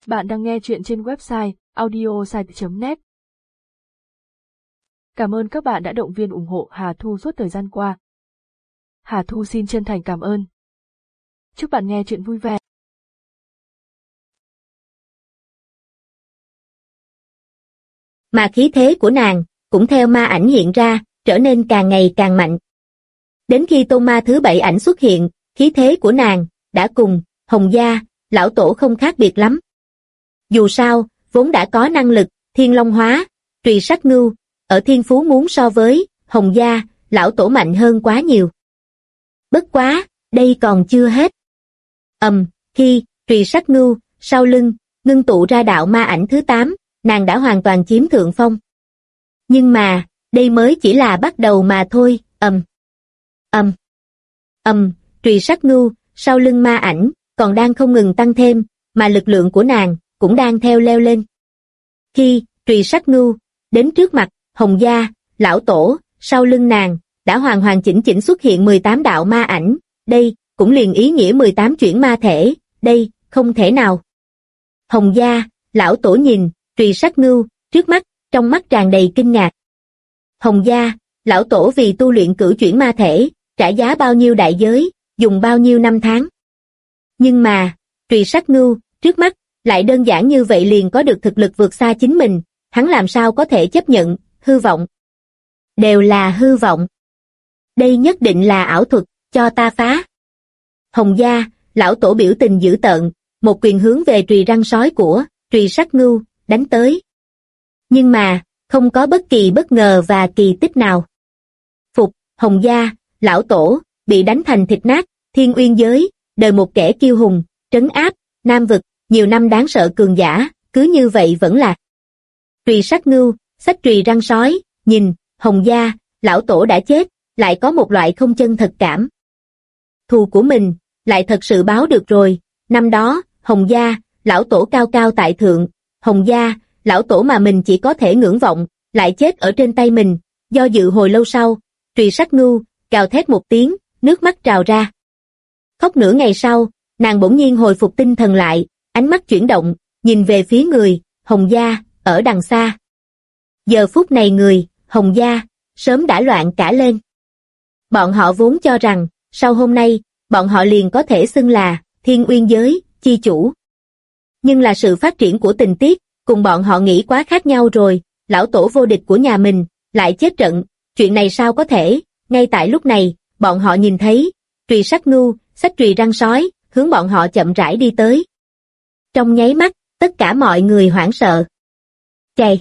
Bạn đang nghe chuyện trên website audiosite.net. Cảm ơn các bạn đã động viên ủng hộ Hà Thu suốt thời gian qua. Hà Thu xin chân thành cảm ơn. Chúc bạn nghe chuyện vui vẻ. Mà khí thế của nàng cũng theo ma ảnh hiện ra, trở nên càng ngày càng mạnh. Đến khi tôn ma thứ 7 ảnh xuất hiện, khí thế của nàng đã cùng Hồng Gia, lão tổ không khác biệt lắm. Dù sao, vốn đã có năng lực Thiên Long Hóa, Trùy Sắc Ngưu, ở thiên phú muốn so với Hồng Gia, lão tổ mạnh hơn quá nhiều. Bất quá, đây còn chưa hết. Khi Trùy Sắc Ngưu sau lưng ngưng tụ ra đạo ma ảnh thứ 8, nàng đã hoàn toàn chiếm thượng phong. Nhưng mà, đây mới chỉ là bắt đầu mà thôi. Trùy Sắc Ngưu sau lưng ma ảnh còn đang không ngừng tăng thêm, mà lực lượng của nàng cũng đang theo leo lên. Khi Trùy Sắc Ngưu đến trước mặt Hồng Gia, lão tổ, sau lưng nàng đã hoàn hoàn chỉnh chỉnh xuất hiện 18 đạo ma ảnh, đây cũng liền ý nghĩa 18 chuyển ma thể, đây không thể nào. Hồng Gia, lão tổ nhìn Trùy Sắc Ngưu trước mắt, trong mắt tràn đầy kinh ngạc. Hồng Gia, lão tổ vì tu luyện cửu chuyển ma thể, trả giá bao nhiêu đại giới, dùng bao nhiêu năm tháng. Nhưng mà, Trùy Sắc Ngưu trước mắt lại đơn giản như vậy liền có được thực lực vượt xa chính mình, hắn làm sao có thể chấp nhận, hư vọng. Đều là hư vọng. Đây nhất định là ảo thuật, cho ta phá. Hồng Gia, lão tổ biểu tình dữ tợn, một quyền hướng về Trùy Răng Sói của Trùy Sắc Ngưu đánh tới. Nhưng mà, không có bất kỳ bất ngờ và kỳ tích nào. Phục, Hồng Gia, lão tổ, bị đánh thành thịt nát, Thiên Uyên giới, đời một kẻ kiêu hùng, trấn áp, Nam vực, nhiều năm đáng sợ cường giả, cứ như vậy vẫn lạc. Trùy Sắc Ngưu, xách Trùy Răng Sói, nhìn, Hồng Gia, lão tổ đã chết, lại có một loại không chân thật cảm. Thù của mình, lại thật sự báo được rồi, năm đó, Hồng Gia, lão tổ cao cao tại thượng, Hồng Gia, lão tổ mà mình chỉ có thể ngưỡng vọng, lại chết ở trên tay mình, do dự hồi lâu sau, Trùy Sắc Ngưu, gào thét một tiếng, nước mắt trào ra. Khóc nửa ngày sau, nàng bỗng nhiên hồi phục tinh thần lại, ánh mắt chuyển động, nhìn về phía người, Hồng Gia, ở đằng xa. Giờ phút này người, Hồng Gia, sớm đã loạn cả lên. Bọn họ vốn cho rằng, sau hôm nay, bọn họ liền có thể xưng là Thiên Uyên giới, chi chủ. Nhưng là sự phát triển của tình tiết, cùng bọn họ nghĩ quá khác nhau rồi, lão tổ vô địch của nhà mình, lại chết trận, chuyện này sao có thể, ngay tại lúc này, bọn họ nhìn thấy, Trùy Sắc Ngưu, xách Trùy Răng Sói, hướng bọn họ chậm rãi đi tới. Trong nháy mắt, tất cả mọi người hoảng sợ. Chạy!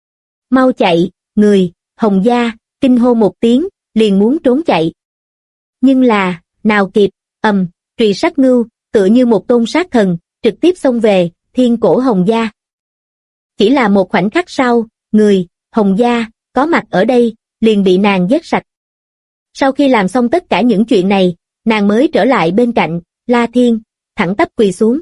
Mau chạy, người, Hồng Gia, kinh hô một tiếng, liền muốn trốn chạy. Nhưng là, nào kịp, Trùy Sắc Ngưu, tựa như một tôn sát thần, trực tiếp xông về, thiên cổ Hồng Gia. Chỉ là một khoảnh khắc sau, người, Hồng Gia, có mặt ở đây, liền bị nàng giết sạch. Sau khi làm xong tất cả những chuyện này, nàng mới trở lại bên cạnh, La Thiên, thẳng tắp quỳ xuống.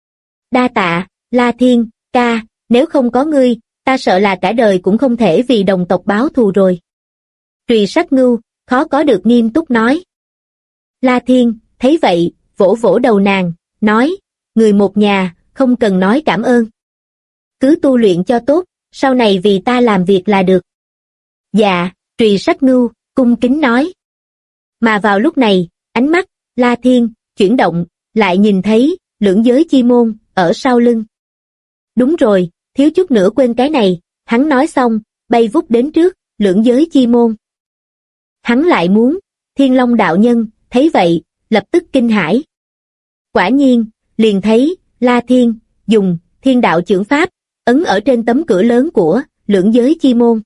Đa tạ, La Thiên, ca, nếu không có ngươi, ta sợ là cả đời cũng không thể vì đồng tộc báo thù rồi. Trùy Sắc Ngưu, khó có được nghiêm túc nói. La Thiên, thấy vậy, vỗ vỗ đầu nàng, nói, người một nhà, không cần nói cảm ơn. Cứ tu luyện cho tốt, sau này vì ta làm việc là được. Dạ, Trùy Sắc Ngưu, cung kính nói. Mà vào lúc này, ánh mắt, La Thiên, chuyển động, lại nhìn thấy, lưỡng giới chi môn, ở sau lưng. Đúng rồi, thiếu chút nữa quên cái này, hắn nói xong, bay vút đến trước, lưỡng giới chi môn. Hắn lại muốn, Thiên Long đạo nhân, thấy vậy, lập tức kinh hãi. Quả nhiên, liền thấy, La Thiên, dùng, thiên đạo chưởng pháp, ấn ở trên tấm cửa lớn của, lưỡng giới chi môn.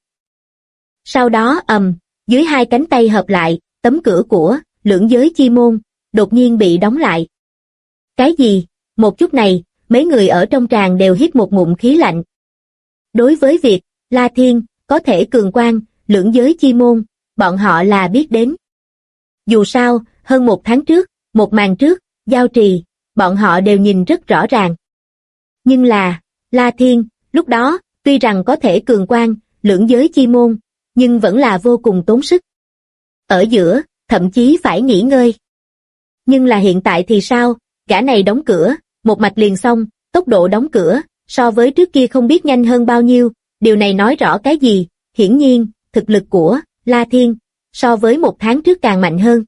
Sau đó dưới hai cánh tay hợp lại, tấm cửa của, lưỡng giới chi môn, đột nhiên bị đóng lại. Cái gì? Một chút này, mấy người ở trong tràng đều hít một ngụm khí lạnh. Đối với việc, La Thiên, có thể cường quan, lưỡng giới chi môn, bọn họ là biết đến. Dù sao, hơn một tháng trước, một màn trước, giao trì, bọn họ đều nhìn rất rõ ràng. Nhưng là, La Thiên, lúc đó, tuy rằng có thể cường quan, lưỡng giới chi môn, nhưng vẫn là vô cùng tốn sức. Ở giữa, thậm chí phải nghỉ ngơi. Nhưng là hiện tại thì sao, gã này đóng cửa, một mạch liền xong, tốc độ đóng cửa, so với trước kia không biết nhanh hơn bao nhiêu, điều này nói rõ cái gì? Hiển nhiên, thực lực của La Thiên so với một tháng trước càng mạnh hơn.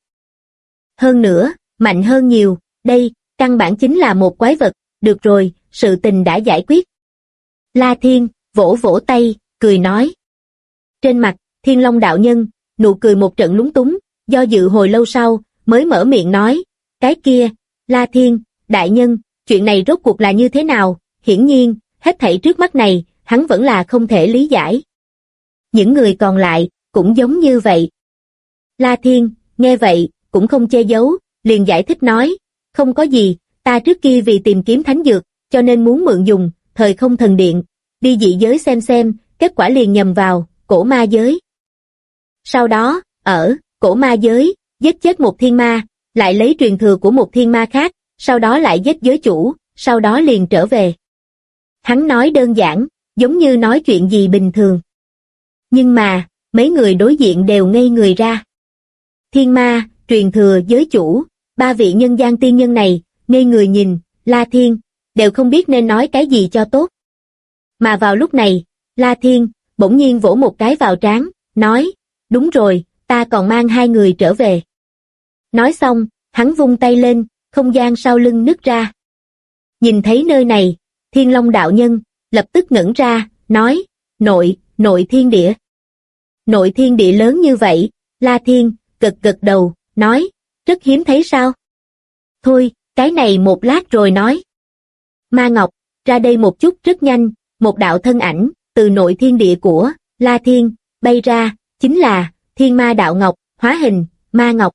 Hơn nữa, mạnh hơn nhiều, đây, căn bản chính là một quái vật, được rồi, sự tình đã giải quyết. La Thiên, vỗ vỗ tay, cười nói. Trên mặt, Thiên Long đạo nhân, nụ cười một trận lúng túng, do dự hồi lâu sau, mới mở miệng nói, cái kia, La Thiên, đại nhân, chuyện này rốt cuộc là như thế nào? Hiển nhiên, hết thảy trước mắt này, hắn vẫn là không thể lý giải. Những người còn lại, cũng giống như vậy. La Thiên, nghe vậy, cũng không che giấu, liền giải thích nói, không có gì, ta trước kia vì tìm kiếm thánh dược, cho nên muốn mượn dùng, thời không thần điện, đi dị giới xem, kết quả liền nhầm vào, cổ ma giới. Sau đó, ở cổ ma giới, giết chết một thiên ma, lại lấy truyền thừa của một thiên ma khác, sau đó lại giết giới chủ, sau đó liền trở về. Hắn nói đơn giản, giống như nói chuyện gì bình thường. Nhưng mà, mấy người đối diện đều ngây người ra. Thiên ma, truyền thừa, giới chủ, ba vị nhân gian tiên nhân này, ngây người nhìn, La Thiên, đều không biết nên nói cái gì cho tốt. Mà vào lúc này, La Thiên, bỗng nhiên vỗ một cái vào trán, nói, đúng rồi, ta còn mang hai người trở về. Nói xong, hắn vung tay lên, không gian sau lưng nứt ra. Nhìn thấy nơi này, Thiên Long đạo nhân, lập tức ngẩn ra, nói, nội thiên địa. Nội thiên địa lớn như vậy, La Thiên, gật đầu, nói, rất hiếm thấy sao? Thôi, cái này một lát rồi nói. Ma Ngọc, ra đây một chút rất nhanh, một đạo thân ảnh, từ nội thiên địa của La Thiên, bay ra, chính là Thiên Ma Đạo Ngọc, hóa hình, Ma Ngọc.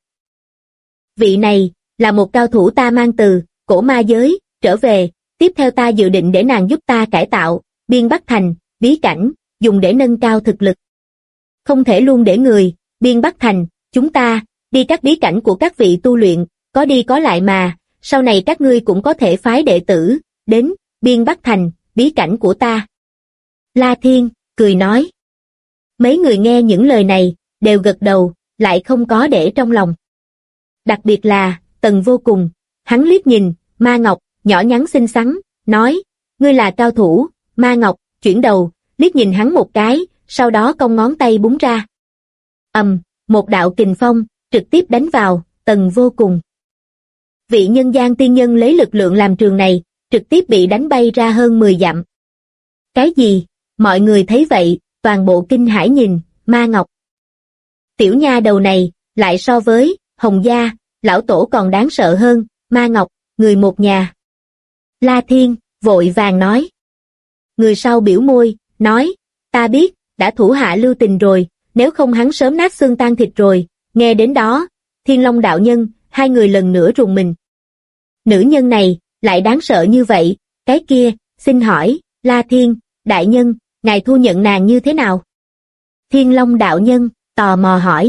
Vị này, là một cao thủ ta mang từ cổ ma giới, trở về, tiếp theo ta dự định để nàng giúp ta cải tạo, Biên Bắc Thành, bí cảnh, dùng để nâng cao thực lực. Không thể luôn để người, Biên Bắc Thành, chúng ta, đi các bí cảnh của các vị tu luyện, có đi có lại mà, sau này các ngươi cũng có thể phái đệ tử, đến, Biên Bắc Thành, bí cảnh của ta. La Thiên, cười nói. Mấy người nghe những lời này, đều gật đầu, lại không có để trong lòng. Đặc biệt là, Tần Vô Cùng, hắn liếc nhìn, Ma Ngọc, nhỏ nhắn xinh xắn, nói, ngươi là cao thủ, Ma Ngọc, chuyển đầu, liếc nhìn hắn một cái, sau đó cong ngón tay búng ra. Một đạo kình phong, trực tiếp đánh vào, Tần Vô Cùng. Vị nhân gian tiên nhân lấy lực lượng làm trường này, trực tiếp bị đánh bay ra hơn 10 dặm. Cái gì? Mọi người thấy vậy, toàn bộ kinh hãi nhìn, Ma Ngọc. Tiểu nha đầu này, lại so với Hồng Gia, lão tổ còn đáng sợ hơn, Ma Ngọc, người một nhà. La Thiên, vội vàng nói. Người sau biểu môi, nói, ta biết, đã thủ hạ lưu tình rồi, nếu không hắn sớm nát xương tan thịt rồi, nghe đến đó, Thiên Long đạo nhân, hai người lần nữa rùng mình. Nữ nhân này, lại đáng sợ như vậy, cái kia, xin hỏi, La Thiên, đại nhân, ngài thu nhận nàng như thế nào? Thiên Long đạo nhân, tò mò hỏi.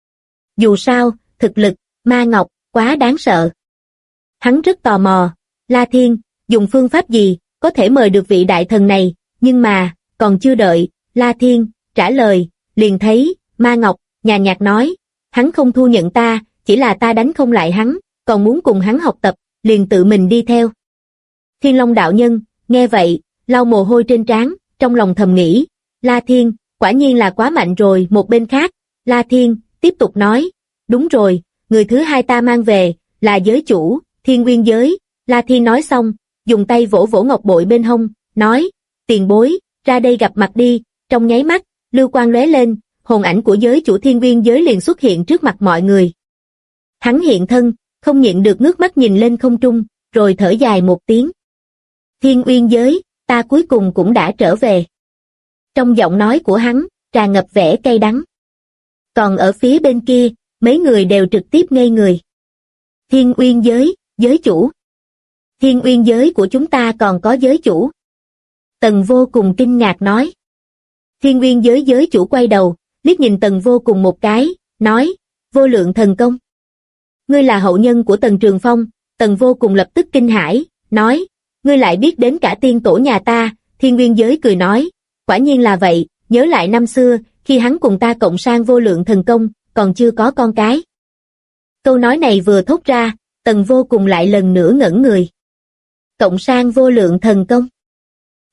Dù sao, thực lực, Ma Ngọc, quá đáng sợ. Hắn rất tò mò, La Thiên, dùng phương pháp gì, có thể mời được vị đại thần này, nhưng mà, còn chưa đợi, La Thiên, trả lời, liền thấy, Ma Ngọc, nhàn nhạt nói, hắn không thu nhận ta, chỉ là ta đánh không lại hắn, còn muốn cùng hắn học tập, liền tự mình đi theo. Thiên Long đạo nhân, nghe vậy, lau mồ hôi trên trán, trong lòng thầm nghĩ, La Thiên, quả nhiên là quá mạnh rồi. Một bên khác, La Thiên, tiếp tục nói, đúng rồi, người thứ hai ta mang về, là giới chủ, Thiên Nguyên giới. La Thiên nói xong, dùng tay vỗ vỗ ngọc bội bên hông, nói, tiền bối, ra đây gặp mặt đi. Trong nháy mắt, lưu quang lóe lên, hồn ảnh của giới chủ Thiên Nguyên giới liền xuất hiện trước mặt mọi người. Hắn hiện thân, không nhịn được ngước mắt nhìn lên không trung, rồi thở dài một tiếng. Thiên Nguyên giới, ta cuối cùng cũng đã trở về. Trong giọng nói của hắn, tràn ngập vẻ cay đắng. Còn ở phía bên kia, mấy người đều trực tiếp ngây người. Thiên Nguyên giới, giới chủ. Thiên Nguyên giới của chúng ta còn có giới chủ. Tần Vô Cùng kinh ngạc nói. Thiên Nguyên giới giới chủ quay đầu, liếc nhìn Tần Vô Cùng một cái, nói, vô lượng thần công. Ngươi là hậu nhân của Tần Trường Phong. Tần Vô Cùng lập tức kinh hãi, nói, ngươi lại biết đến cả tiên tổ nhà ta. Thiên Nguyên giới cười nói, quả nhiên là vậy, nhớ lại năm xưa, khi hắn cùng ta cộng sang vô lượng thần công, còn chưa có con cái. Câu nói này vừa thốt ra, Tần Vô Cùng lại lần nữa ngẩn người. Cộng sang vô lượng thần công.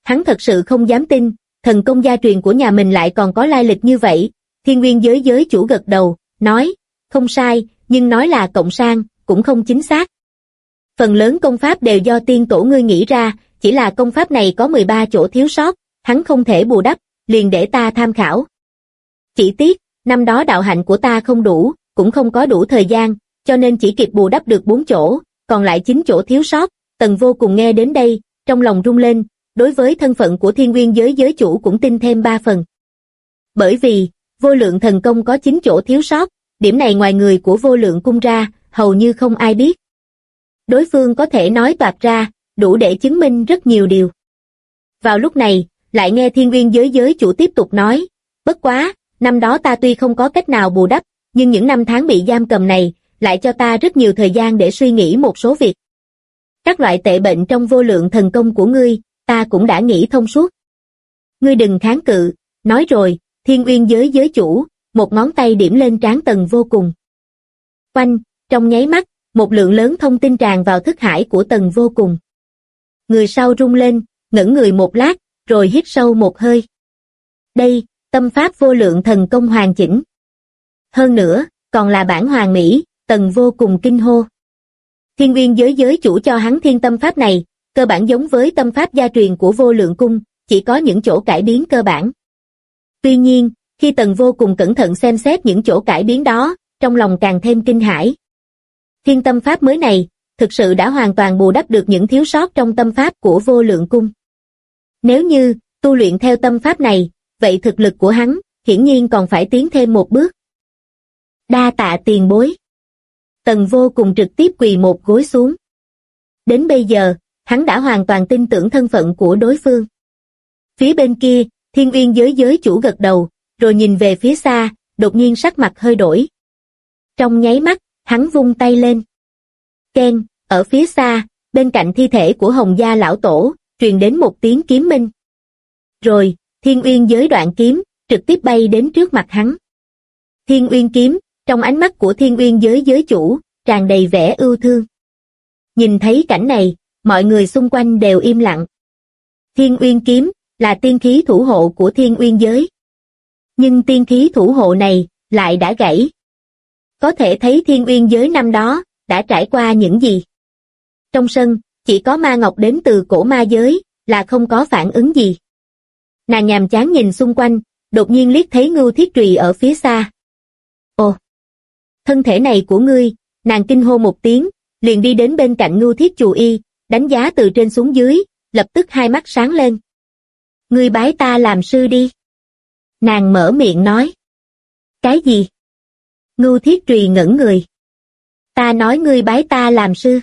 Hắn thật sự không dám tin, thần công gia truyền của nhà mình lại còn có lai lịch như vậy. Thiên Nguyên giới chủ gật đầu, nói, không sai, nhưng nói là cộng sang, cũng không chính xác. Phần lớn công pháp đều do tiên tổ ngươi nghĩ ra, chỉ là công pháp này có 13 chỗ thiếu sót, hắn không thể bù đắp, liền để ta tham khảo. Chỉ tiếc, năm đó đạo hạnh của ta không đủ, cũng không có đủ thời gian, cho nên chỉ kịp bù đắp được 4 chỗ, còn lại 9 chỗ thiếu sót. Tần Vô Cùng nghe đến đây, trong lòng rung lên, đối với thân phận của Thiên Nguyên giới chủ cũng tin thêm 3 phần. Bởi vì, Vô Lượng thần công có 9 chỗ thiếu sót, điểm này ngoài người của Vô Lượng cung ra, hầu như không ai biết. Đối phương có thể nói toạc ra, đủ để chứng minh rất nhiều điều. Vào lúc này, lại nghe Thiên Nguyên giới chủ tiếp tục nói, bất quá, năm đó ta tuy không có cách nào bù đắp, nhưng những năm tháng bị giam cầm này, lại cho ta rất nhiều thời gian để suy nghĩ một số việc. Các loại tệ bệnh trong Vô Lượng thần công của ngươi, ta cũng đã nghĩ thông suốt. Ngươi đừng kháng cự, nói rồi, Thiên Nguyên giới chủ, một ngón tay điểm lên trán Tần Vô Cùng. Oanh, trong nháy mắt, một lượng lớn thông tin tràn vào thức hải của Tần Vô Cùng. Người sau rung lên, ngẩn người một lát, rồi hít sâu một hơi. Đây, tâm pháp Vô Lượng thần công hoàn chỉnh. Hơn nữa, còn là bản hoàn mỹ, Tần Vô Cùng kinh hô. Thiên Nguyên giới chủ cho hắn thiên tâm pháp này, cơ bản giống với tâm pháp gia truyền của Vô Lượng cung, chỉ có những chỗ cải biến cơ bản. Tuy nhiên, khi Tần Vô Cùng cẩn thận xem xét những chỗ cải biến đó, trong lòng càng thêm kinh hãi. Thiên tâm pháp mới này, thực sự đã hoàn toàn bù đắp được những thiếu sót trong tâm pháp của Vô Lượng cung. Nếu như tu luyện theo tâm pháp này, vậy thực lực của hắn, hiển nhiên còn phải tiến thêm một bước. Đa tạ tiền bối. Tần Vô Cùng trực tiếp quỳ một gối xuống. Đến bây giờ, hắn đã hoàn toàn tin tưởng thân phận của đối phương. Phía bên kia, Thiên Nguyên giới chủ gật đầu, rồi nhìn về phía xa, đột nhiên sắc mặt hơi đổi. Trong nháy mắt, hắn vung tay lên. Keng, ở phía xa, bên cạnh thi thể của Hồng Gia lão tổ, truyền đến một tiếng kiếm minh. Rồi, Thiên Uyên giới đoạn kiếm, trực tiếp bay đến trước mặt hắn. Thiên Uyên kiếm, trong ánh mắt của Thiên Uyên giới chủ, tràn đầy vẻ ưu thương. Nhìn thấy cảnh này, mọi người xung quanh đều im lặng. Thiên Uyên kiếm, là tiên khí thủ hộ của Thiên Uyên giới. Nhưng tiên khí thủ hộ này, lại đã gãy. Có thể thấy Thiên Uyên giới năm đó, đã trải qua những gì. Trong sân, chỉ có Ma Ngọc đến từ cổ ma giới, là không có phản ứng gì. Nàng nhàm chán nhìn xung quanh, đột nhiên liếc thấy Ngưu Thiết Trùy ở phía xa. Ồ! Thân thể này của ngươi, nàng kinh hô một tiếng, liền đi đến bên cạnh Ngưu Thiết Trùy, đánh giá từ trên xuống dưới, lập tức hai mắt sáng lên. Ngươi bái ta làm sư đi. Nàng mở miệng nói. Cái gì? Ngưu Thiết Trùy ngẩn người. Ta nói ngươi bái ta làm sư.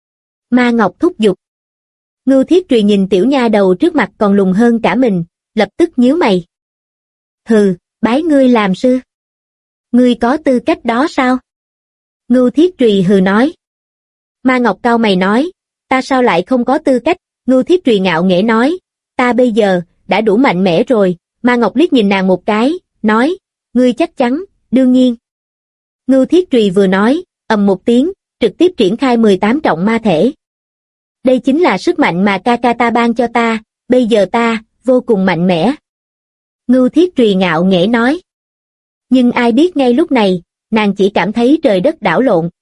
Ma Ngọc thúc giục. Ngưu Thiết Trùy nhìn tiểu nha đầu trước mặt còn lùn hơn cả mình, lập tức nhíu mày. Hừ, bái ngươi làm sư. Ngươi có tư cách đó sao? Ngưu Thiết Trùy hừ nói. Ma Ngọc cau mày nói, ta sao lại không có tư cách? Ngưu Thiết Trùy ngạo nghễ nói, ta bây giờ, đã đủ mạnh mẽ rồi. Ma Ngọc liếc nhìn nàng một cái, nói, ngươi chắc chắn, đương nhiên. Ngưu Thiết Trùy vừa nói, ầm một tiếng, trực tiếp triển khai 18 trọng ma thể. Đây chính là sức mạnh mà ca ca ta ban cho ta, bây giờ ta, vô cùng mạnh mẽ. Ngưu Thiết Trùy ngạo nghễ nói. Nhưng ai biết ngay lúc này, nàng chỉ cảm thấy trời đất đảo lộn.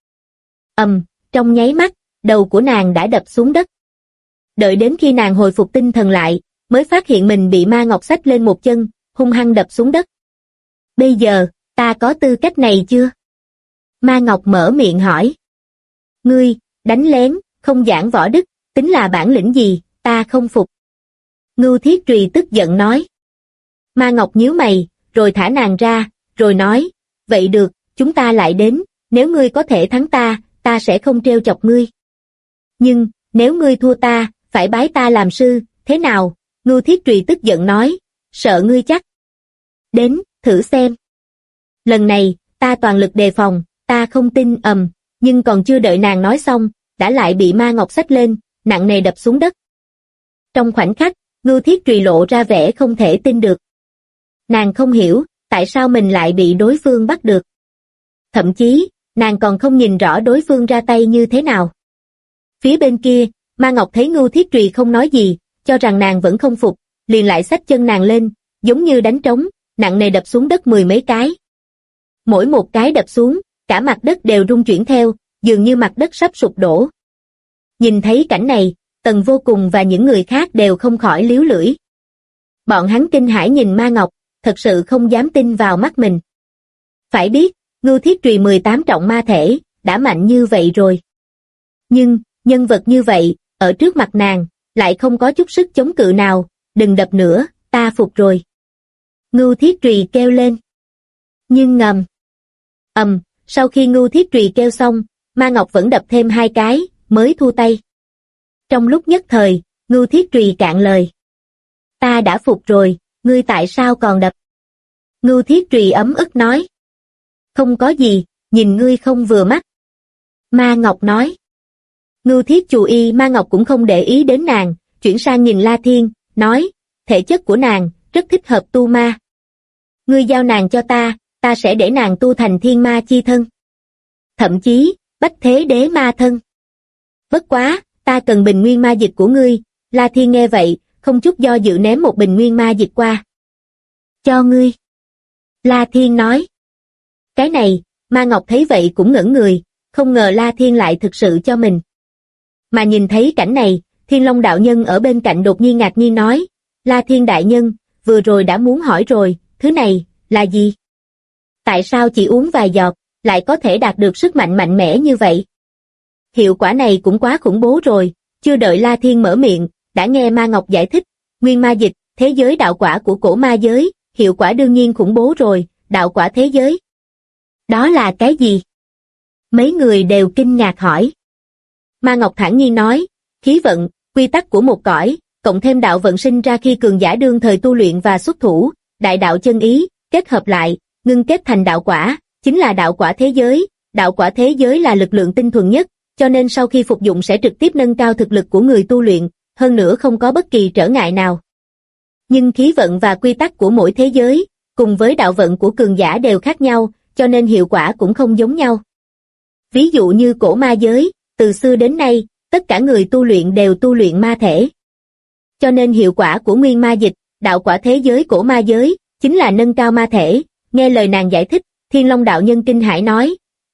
Trong nháy mắt, đầu của nàng đã đập xuống đất. Đợi đến khi nàng hồi phục tinh thần lại, mới phát hiện mình bị Ma Ngọc xách lên một chân, hung hăng đập xuống đất. Bây giờ, ta có tư cách này chưa? Ma Ngọc mở miệng hỏi. Ngươi, đánh lén, không giảng võ đức, tính là bản lĩnh gì, ta không phục. Ngưu Thiết Trùy tức giận nói. Ma Ngọc nhíu mày, rồi thả nàng ra, rồi nói, vậy được, chúng ta lại đến, nếu ngươi có thể thắng ta, ta sẽ không trêu chọc ngươi. Nhưng, nếu ngươi thua ta, phải bái ta làm sư, thế nào? Ngưu Thiết Trùy tức giận nói, sợ ngươi chắc. Đến, thử xem. Lần này, ta toàn lực đề phòng, ta không tin. Nhưng còn chưa đợi nàng nói xong, đã lại bị Ma Ngọc xách lên, nặng nề đập xuống đất. Trong khoảnh khắc, Ngưu Thiết Trùy lộ ra vẻ không thể tin được. Nàng không hiểu, tại sao mình lại bị đối phương bắt được. Thậm chí, nàng còn không nhìn rõ đối phương ra tay như thế nào. Phía bên kia, Ma Ngọc thấy Ngưu Thiết Trùy không nói gì, cho rằng nàng vẫn không phục, liền lại xách chân nàng lên, giống như đánh trống, nặng nề đập xuống đất 10 mấy cái. Mỗi một cái đập xuống, cả mặt đất đều rung chuyển theo, dường như mặt đất sắp sụp đổ. Nhìn thấy cảnh này, Tần Vô Cùng và những người khác đều không khỏi líu lưỡi. Bọn hắn kinh hãi nhìn Ma Ngọc, thật sự không dám tin vào mắt mình. Phải biết, Ngưu Thiết Trùy 18 trọng ma thể, đã mạnh như vậy rồi. Nhưng, nhân vật như vậy, ở trước mặt nàng, lại không có chút sức chống cự nào, đừng đập nữa, ta phục rồi. Ngưu Thiết Trùy kêu lên. Nhưng ngầm. Sau khi Ngưu Thiết Trùy kêu xong, Ma Ngọc vẫn đập thêm 2 cái, mới thu tay. Trong lúc nhất thời, Ngưu Thiết Trùy cạn lời. Ta đã phục rồi, ngươi tại sao còn đập? Ngưu Thiết Trùy ấm ức nói. Không có gì, nhìn ngươi không vừa mắt. Ma Ngọc nói. Ngưu Thiết Chù Y Ma Ngọc cũng không để ý đến nàng, chuyển sang nhìn La Thiên, nói, thể chất của nàng, rất thích hợp tu ma. Ngươi giao nàng cho ta sẽ để nàng tu thành thiên ma chi thân. Thậm chí, bách thế đế ma thân. Bất quá, ta cần bình nguyên ma dịch của ngươi. La Thiên nghe vậy, không chút do dự ném một bình nguyên ma dịch qua. Cho ngươi. La Thiên nói. Cái này, Ma Ngọc thấy vậy cũng ngẩn người, không ngờ La Thiên lại thực sự cho mình. Mà nhìn thấy cảnh này, Thiên Long đạo nhân ở bên cạnh đột nhiên ngạc nhiên nói, La Thiên đại nhân, vừa rồi đã muốn hỏi rồi, thứ này, là gì? Tại sao chỉ uống vài giọt, lại có thể đạt được sức mạnh mạnh mẽ như vậy? Hiệu quả này cũng quá khủng bố rồi, chưa đợi La Thiên mở miệng, đã nghe Ma Ngọc giải thích, nguyên ma dịch, thế giới đạo quả của cổ ma giới, hiệu quả đương nhiên khủng bố rồi, đạo quả thế giới. Đó là cái gì? Mấy người đều kinh ngạc hỏi. Ma Ngọc thản nhiên nói, khí vận, quy tắc của một cõi, cộng thêm đạo vận sinh ra khi cường giả đương thời tu luyện và xuất thủ, đại đạo chân ý, kết hợp lại, ngưng kết thành đạo quả, chính là đạo quả thế giới. Đạo quả thế giới là lực lượng tinh thuần nhất, cho nên sau khi phục dụng sẽ trực tiếp nâng cao thực lực của người tu luyện, hơn nữa không có bất kỳ trở ngại nào. Nhưng khí vận và quy tắc của mỗi thế giới, cùng với đạo vận của cường giả đều khác nhau, cho nên hiệu quả cũng không giống nhau. Ví dụ như cổ ma giới, từ xưa đến nay, tất cả người tu luyện đều tu luyện ma thể. Cho nên hiệu quả của nguyên ma dịch, đạo quả thế giới cổ ma giới, chính là nâng cao ma thể. Nghe lời nàng giải thích, Thiên Long đạo nhân kinh hãi nói,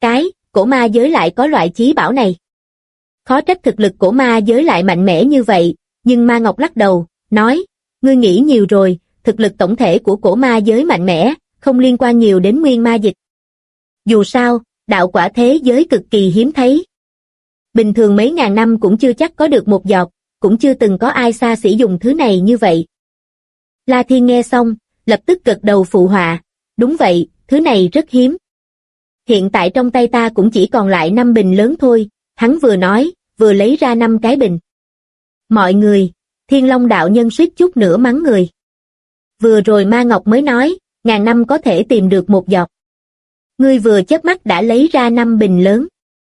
cổ ma giới lại có loại chí bảo này. Khó trách thực lực cổ ma giới lại mạnh mẽ như vậy, nhưng Ma Ngọc lắc đầu, nói, ngươi nghĩ nhiều rồi, thực lực tổng thể của cổ ma giới mạnh mẽ, không liên quan nhiều đến nguyên ma dịch. Dù sao, đạo quả thế giới cực kỳ hiếm thấy. Bình thường mấy ngàn năm cũng chưa chắc có được một giọt, cũng chưa từng có ai xa xỉ dùng thứ này như vậy. La Thiên nghe xong, lập tức gật đầu phụ họa, đúng vậy, thứ này rất hiếm. Hiện tại trong tay ta cũng chỉ còn lại 5 bình lớn thôi, hắn vừa nói, vừa lấy ra 5 cái bình. Mọi người, Thiên Long đạo nhân suýt chút nữa mắng người. Vừa rồi Ma Ngọc mới nói, ngàn năm có thể tìm được một giọt. Ngươi vừa chớp mắt đã lấy ra 5 bình lớn.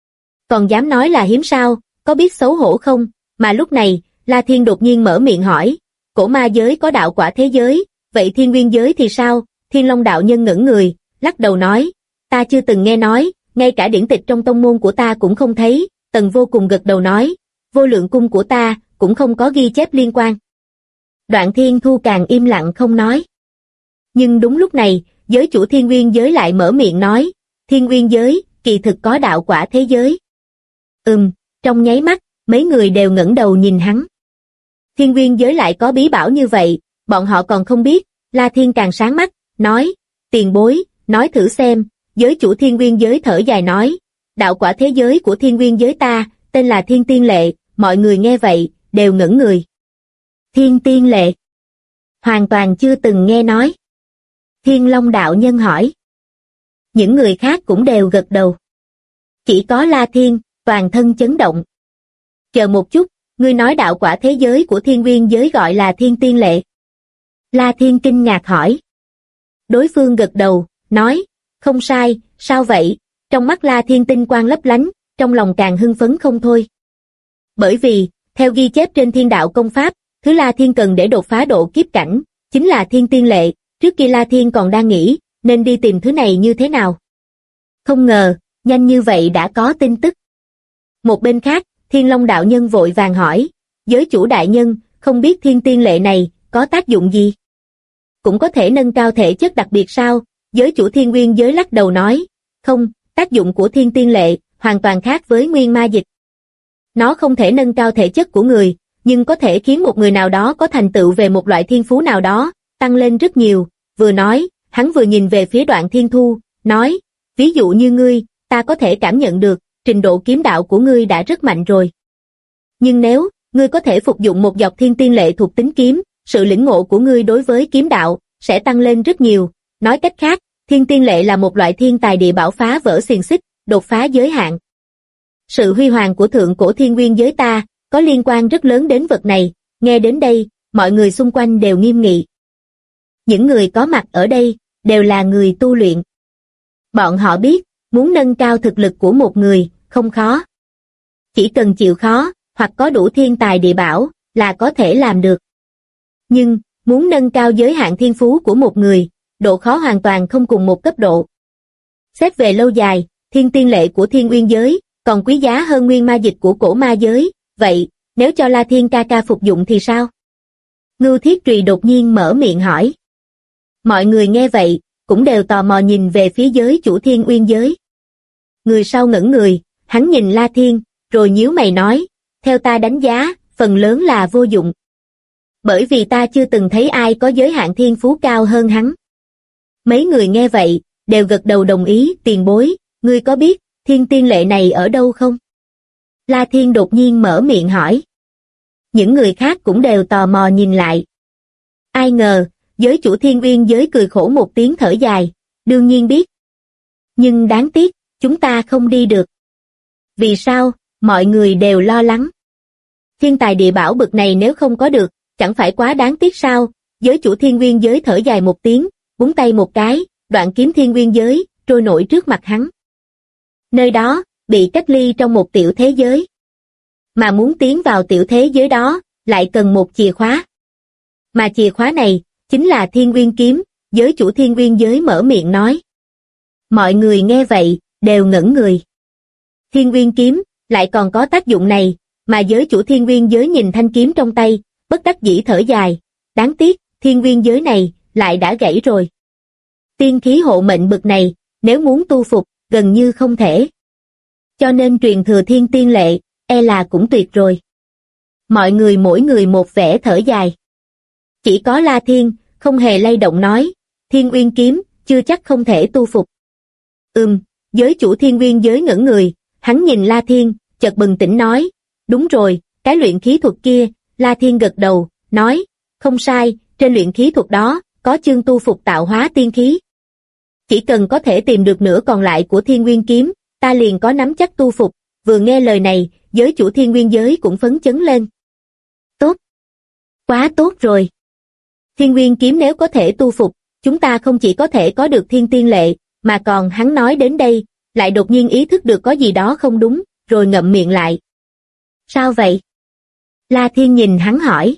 Còn dám nói là hiếm sao, có biết xấu hổ không? Mà lúc này, La Thiên đột nhiên mở miệng hỏi, cổ ma giới có đạo quả thế giới, vậy thiên nguyên giới thì sao? Thiên Long đạo nhân ngẩn người, lắc đầu nói, ta chưa từng nghe nói, ngay cả điển tịch trong tông môn của ta cũng không thấy. Tần Vô Cùng gật đầu nói, vô lượng cung của ta cũng không có ghi chép liên quan. Đoạn Thiên Thu càng im lặng không nói. Nhưng đúng lúc này, giới chủ thiên nguyên giới lại mở miệng nói, thiên nguyên giới, kỳ thực có đạo quả thế giới. Trong nháy mắt, mấy người đều ngẩng đầu nhìn hắn. Thiên nguyên giới lại có bí bảo như vậy, bọn họ còn không biết. La Thiên càng sáng mắt, nói, tiền bối, nói thử xem. Giới chủ thiên nguyên giới thở dài nói, đạo quả thế giới của thiên nguyên giới ta, tên là Thiên Tiên Lệ. Mọi người nghe vậy, đều ngẩn người. Thiên Tiên Lệ? Hoàn toàn chưa từng nghe nói. Thiên Long đạo nhân hỏi. Những người khác cũng đều gật đầu. Chỉ có La Thiên, toàn thân chấn động. Chờ một chút, ngươi nói đạo quả thế giới của thiên nguyên giới gọi là Thiên Tiên Lệ. La Thiên kinh ngạc hỏi. Đối phương gật đầu, nói, không sai, sao vậy? Trong mắt La Thiên tinh quang lấp lánh, trong lòng càng hưng phấn không thôi. Bởi vì, theo ghi chép trên Thiên Đạo Công Pháp, thứ La Thiên cần để đột phá độ kiếp cảnh, chính là Thiên Tiên Lệ. Trước kia La Thiên còn đang nghĩ, nên đi tìm thứ này như thế nào. Không ngờ, nhanh như vậy đã có tin tức. Một bên khác, Thiên Long đạo nhân vội vàng hỏi, giới chủ đại nhân, không biết thiên tiên lệ này có tác dụng gì? Cũng có thể nâng cao thể chất đặc biệt sao? Giới chủ thiên nguyên giới lắc đầu nói, không, tác dụng của thiên tiên lệ hoàn toàn khác với nguyên ma dịch. Nó không thể nâng cao thể chất của người, nhưng có thể khiến một người nào đó có thành tựu về một loại thiên phú nào đó, tăng lên rất nhiều. Vừa nói, hắn vừa nhìn về phía Đoạn Thiên Thu, nói, ví dụ như ngươi, ta có thể cảm nhận được, trình độ kiếm đạo của ngươi đã rất mạnh rồi. Nhưng nếu, ngươi có thể phục dụng một giọt thiên tiên lệ thuộc tính kiếm, sự lĩnh ngộ của ngươi đối với kiếm đạo, sẽ tăng lên rất nhiều. Nói cách khác, thiên tiên lệ là một loại thiên tài địa bảo phá vỡ xiềng xích, đột phá giới hạn. Sự huy hoàng của thượng cổ thiên nguyên giới ta, có liên quan rất lớn đến vật này. Nghe đến đây, mọi người xung quanh đều nghiêm nghị. Những người có mặt ở đây, đều là người tu luyện. Bọn họ biết, muốn nâng cao thực lực của một người, không khó. Chỉ cần chịu khó, hoặc có đủ thiên tài địa bảo, là có thể làm được. Nhưng, muốn nâng cao giới hạn thiên phú của một người, độ khó hoàn toàn không cùng một cấp độ. Xét về lâu dài, thiên tiên lệ của thiên uyên giới, còn quý giá hơn nguyên ma dịch của cổ ma giới, vậy, nếu cho La Thiên ca ca phục dụng thì sao? Ngưu Thiết Trùy đột nhiên mở miệng hỏi. Mọi người nghe vậy, cũng đều tò mò nhìn về phía giới chủ thiên uyên giới. Người sau ngẩn người, hắn nhìn La Thiên, rồi nhíu mày nói, theo ta đánh giá, phần lớn là vô dụng. Bởi vì ta chưa từng thấy ai có giới hạn thiên phú cao hơn hắn. Mấy người nghe vậy, đều gật đầu đồng ý. Tiền bối, ngươi có biết, thiên tiên lệ này ở đâu không? La Thiên đột nhiên mở miệng hỏi. Những người khác cũng đều tò mò nhìn lại. Ai ngờ, giới chủ thiên uyên giới cười khổ một tiếng thở dài, đương nhiên biết. Nhưng đáng tiếc, chúng ta không đi được. Vì sao? Mọi người đều lo lắng. Thiên tài địa bảo bực này nếu không có được, chẳng phải quá đáng tiếc sao? Giới chủ thiên uyên giới thở dài một tiếng, búng tay một cái, đoạn kiếm thiên uyên giới, trôi nổi trước mặt hắn. Nơi đó, bị cách ly trong một tiểu thế giới. Mà muốn tiến vào tiểu thế giới đó, lại cần một chìa khóa. Mà chìa khóa này, chính là thiên uyên kiếm, giới chủ thiên uyên giới mở miệng nói. Mọi người nghe vậy, đều ngẩn người. Thiên uyên kiếm, lại còn có tác dụng này, mà giới chủ thiên uyên giới nhìn thanh kiếm trong tay, bất đắc dĩ thở dài. Đáng tiếc, thiên uyên giới này, lại đã gãy rồi. Tiên khí hộ mệnh bực này, nếu muốn tu phục, gần như không thể. Cho nên truyền thừa thiên tiên lệ, e là cũng tuyệt rồi. Mọi người mỗi người một vẻ thở dài. Chỉ có La Thiên, không hề lay động nói, thiên uyên kiếm, chưa chắc không thể tu phục. Giới chủ thiên uyên giới ngẩn người, hắn nhìn La Thiên, chợt bừng tỉnh nói, đúng rồi, cái luyện khí thuật kia. La Thiên gật đầu, nói, không sai, trên luyện khí thuật đó, có chương tu phục tạo hóa tiên khí. Chỉ cần có thể tìm được nửa còn lại của thiên nguyên kiếm, ta liền có nắm chắc tu phục. Vừa nghe lời này, giới chủ thiên nguyên giới cũng phấn chấn lên. Tốt! Quá tốt rồi! Thiên nguyên kiếm nếu có thể tu phục, chúng ta không chỉ có thể có được thiên tiên lệ, mà còn hắn nói đến đây, lại đột nhiên ý thức được có gì đó không đúng, rồi ngậm miệng lại. Sao vậy? La Thiên nhìn hắn hỏi.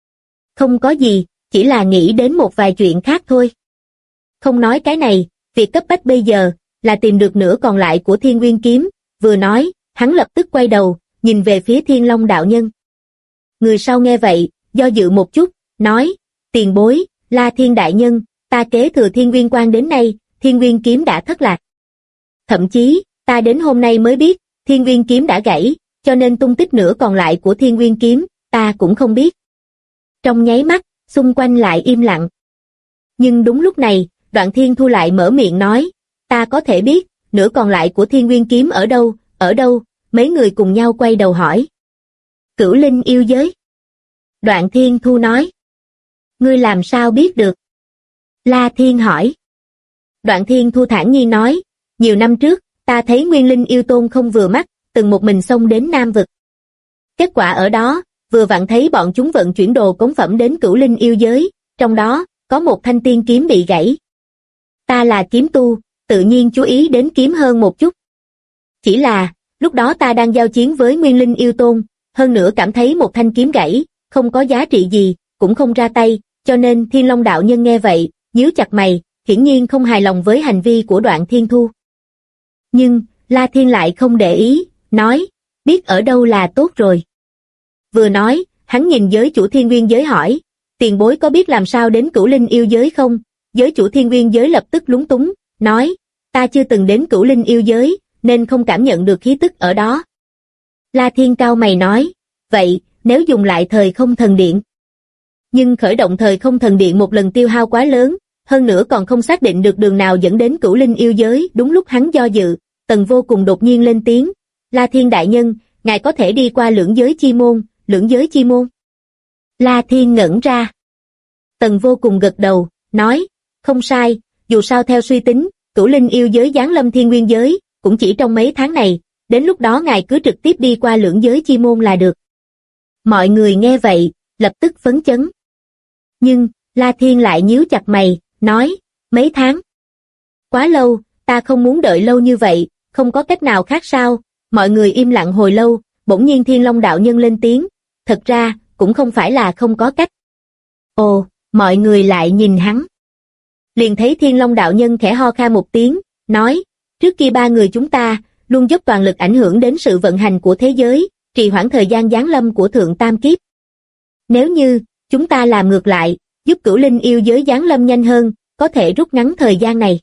Không có gì, chỉ là nghĩ đến một vài chuyện khác thôi. Không nói cái này, việc cấp bách bây giờ, là tìm được nửa còn lại của thiên nguyên kiếm. Vừa nói, hắn lập tức quay đầu, nhìn về phía Thiên Long đạo nhân. Người sau nghe vậy, do dự một chút, nói, tiền bối, La Thiên đại nhân, ta kế thừa thiên nguyên quan đến nay, thiên nguyên kiếm đã thất lạc. Thậm chí, ta đến hôm nay mới biết, thiên nguyên kiếm đã gãy, cho nên tung tích nửa còn lại của thiên nguyên kiếm, ta cũng không biết. Trong nháy mắt, xung quanh lại im lặng. Nhưng đúng lúc này, Đoạn Thiên Thu lại mở miệng nói, ta có thể biết, nửa còn lại của thiên nguyên kiếm ở đâu, mấy người cùng nhau quay đầu hỏi. Cửu Linh yêu giới. Đoạn Thiên Thu nói. Ngươi làm sao biết được? La Thiên hỏi. Đoạn Thiên Thu thản nhiên nói, nhiều năm trước, ta thấy Nguyên Linh yêu tôn không vừa mắt, từng một mình xông đến Nam Vực. Kết quả ở đó, vừa vặn thấy bọn chúng vận chuyển đồ cống phẩm đến Cửu Linh yêu giới, trong đó, có một thanh tiên kiếm bị gãy. Ta là kiếm tu, tự nhiên chú ý đến kiếm hơn một chút. Chỉ là, lúc đó ta đang giao chiến với Nguyên Linh yêu tôn, hơn nữa cảm thấy một thanh kiếm gãy, không có giá trị gì, cũng không ra tay, cho nên Thiên Long đạo nhân nghe vậy, nhíu chặt mày, hiển nhiên không hài lòng với hành vi của Đoạn Thiên Thu. Nhưng, La Thiên lại không để ý, nói, biết ở đâu là tốt rồi. Vừa nói, hắn nhìn giới chủ thiên nguyên giới hỏi, tiền bối có biết làm sao đến Cửu Linh yêu giới không? Giới chủ thiên nguyên giới lập tức lúng túng, nói, ta chưa từng đến Cửu Linh yêu giới, nên không cảm nhận được khí tức ở đó. La Thiên cau mày nói, vậy, nếu dùng lại thời không thần điện. Nhưng khởi động thời không thần điện một lần tiêu hao quá lớn, hơn nữa còn không xác định được đường nào dẫn đến Cửu Linh yêu giới. Đúng lúc hắn do dự, Tần Vô Cùng đột nhiên lên tiếng, La Thiên đại nhân, ngài có thể đi qua lưỡng giới chi môn. Lưỡng giới chi môn? La Thiên ngẩn ra. Tần Vô Cùng gật đầu, nói, không sai, dù sao theo suy tính, Cửu Linh yêu giới giáng lâm thiên nguyên giới, cũng chỉ trong mấy tháng này, đến lúc đó ngài cứ trực tiếp đi qua lưỡng giới chi môn là được. Mọi người nghe vậy, lập tức phấn chấn. Nhưng, La Thiên lại nhíu chặt mày, nói, mấy tháng? Quá lâu, ta không muốn đợi lâu như vậy, không có cách nào khác sao? Mọi người im lặng hồi lâu, bỗng nhiên Thiên Long đạo nhân lên tiếng, thật ra, cũng không phải là không có cách. Ồ, mọi người lại nhìn hắn. Liền thấy Thiên Long đạo nhân khẽ ho khan một tiếng, nói, trước kia ba người chúng ta, luôn dốc toàn lực ảnh hưởng đến sự vận hành của thế giới, trì hoãn thời gian giáng lâm của Thượng Tam Kiếp. Nếu như, chúng ta làm ngược lại, giúp Cửu Linh yêu giới giáng lâm nhanh hơn, có thể rút ngắn thời gian này.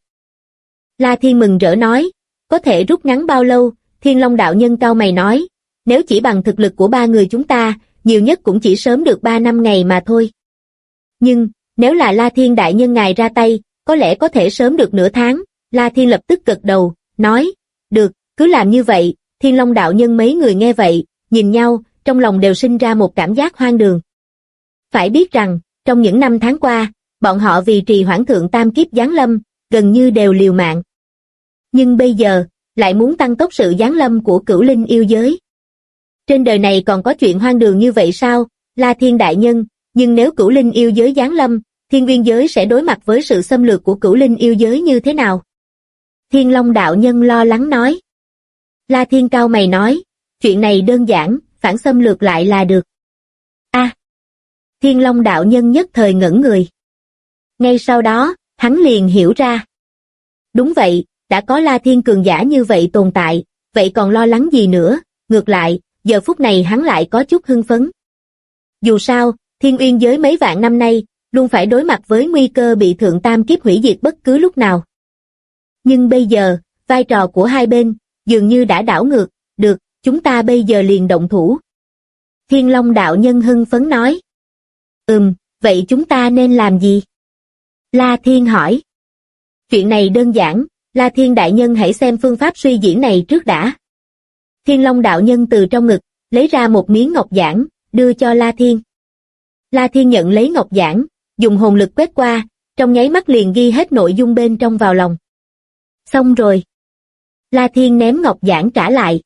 La Thiên mừng rỡ nói, có thể rút ngắn bao lâu? Thiên Long đạo nhân cau mày nói, nếu chỉ bằng thực lực của ba người chúng ta, nhiều nhất cũng chỉ sớm được 3 năm ngày mà thôi. Nhưng, nếu là La Thiên đại nhân ngài ra tay, có lẽ có thể sớm được nửa tháng. La Thiên lập tức gật đầu, nói, được, cứ làm như vậy. Thiên Long đạo nhân mấy người nghe vậy, nhìn nhau, trong lòng đều sinh ra một cảm giác hoang đường. Phải biết rằng, trong những năm tháng qua, bọn họ vì trì hoãn Thượng Tam Kiếp giáng lâm, gần như đều liều mạng. Nhưng bây giờ, lại muốn tăng tốc sự giáng lâm của Cửu Linh yêu giới. Trên đời này còn có chuyện hoang đường như vậy sao? La Thiên đại nhân, nhưng nếu Cửu Linh yêu giới giáng lâm, Thiên Nguyên giới sẽ đối mặt với sự xâm lược của Cửu Linh yêu giới như thế nào? Thiên Long đạo nhân lo lắng nói. La Thiên cau mày nói, chuyện này đơn giản, phản xâm lược lại là được. Thiên Long đạo nhân nhất thời ngẩn người. Ngay sau đó, hắn liền hiểu ra. Đúng vậy, đã có La Thiên cường giả như vậy tồn tại, vậy còn lo lắng gì nữa? Ngược lại, giờ phút này hắn lại có chút hưng phấn. Dù sao, Thiên Uyên giới mấy vạn năm nay, luôn phải đối mặt với nguy cơ bị Thượng Tam Kiếp hủy diệt bất cứ lúc nào. Nhưng bây giờ, vai trò của hai bên, dường như đã đảo ngược, được, chúng ta bây giờ liền động thủ. Thiên Long đạo nhân hưng phấn nói. Vậy chúng ta nên làm gì? La Thiên hỏi. Chuyện này đơn giản, La Thiên đại nhân hãy xem phương pháp suy diễn này trước đã. Thiên Long đạo nhân từ trong ngực, lấy ra một miếng ngọc giản, đưa cho La Thiên. La Thiên nhận lấy ngọc giản, dùng hồn lực quét qua, trong nháy mắt liền ghi hết nội dung bên trong vào lòng. Xong rồi. La Thiên ném ngọc giản trả lại.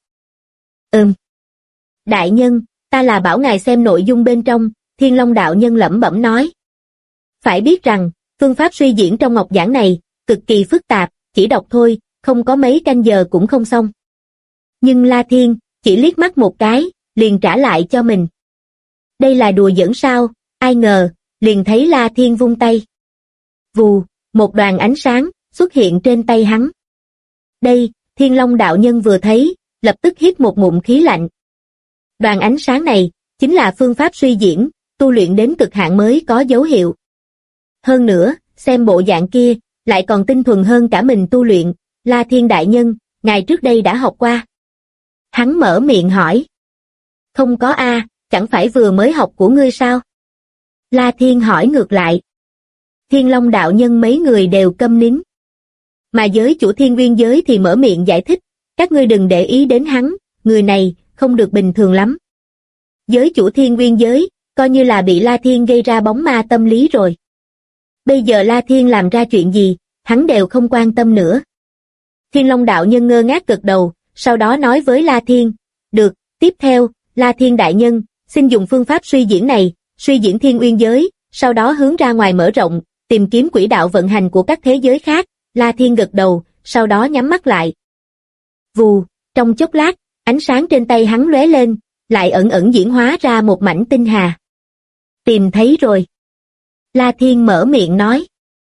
Đại nhân, ta là bảo ngài xem nội dung bên trong. Thiên Long đạo nhân lẩm bẩm nói. Phải biết rằng, phương pháp suy diễn trong ngọc giản này, cực kỳ phức tạp, chỉ đọc thôi, không có mấy canh giờ cũng không xong. Nhưng La Thiên, chỉ liếc mắt một cái, liền trả lại cho mình. Đây là đùa giỡn sao? Ai ngờ, liền thấy La Thiên vung tay. Vù, một đoàn ánh sáng, xuất hiện trên tay hắn. Đây, Thiên Long đạo nhân vừa thấy, lập tức hít một ngụm khí lạnh. Đoàn ánh sáng này, chính là phương pháp suy diễn, tu luyện đến cực hạn mới có dấu hiệu. Hơn nữa, xem bộ dạng kia, lại còn tinh thuần hơn cả mình tu luyện. La Thiên đại nhân, ngài trước đây đã học qua. Hắn mở miệng hỏi. Không có chẳng phải vừa mới học của ngươi sao? La Thiên hỏi ngược lại. Thiên Long đạo nhân mấy người đều câm nín. Mà giới chủ Thiên Nguyên giới thì mở miệng giải thích, các ngươi đừng để ý đến hắn, người này, không được bình thường lắm. Giới chủ Thiên Nguyên giới, coi như là bị La Thiên gây ra bóng ma tâm lý rồi. Bây giờ La Thiên làm ra chuyện gì, hắn đều không quan tâm nữa. Thiên Long đạo nhân ngơ ngác gật đầu, sau đó nói với La Thiên, được, tiếp theo, La Thiên đại nhân, xin dùng phương pháp suy diễn này, suy diễn Thiên Uyên giới, sau đó hướng ra ngoài mở rộng, tìm kiếm quỹ đạo vận hành của các thế giới khác. La Thiên gật đầu, sau đó nhắm mắt lại. Vù, trong chốc lát, ánh sáng trên tay hắn lóe lên, lại ẩn ẩn diễn hóa ra một mảnh tinh hà. Tìm thấy rồi. La Thiên mở miệng nói.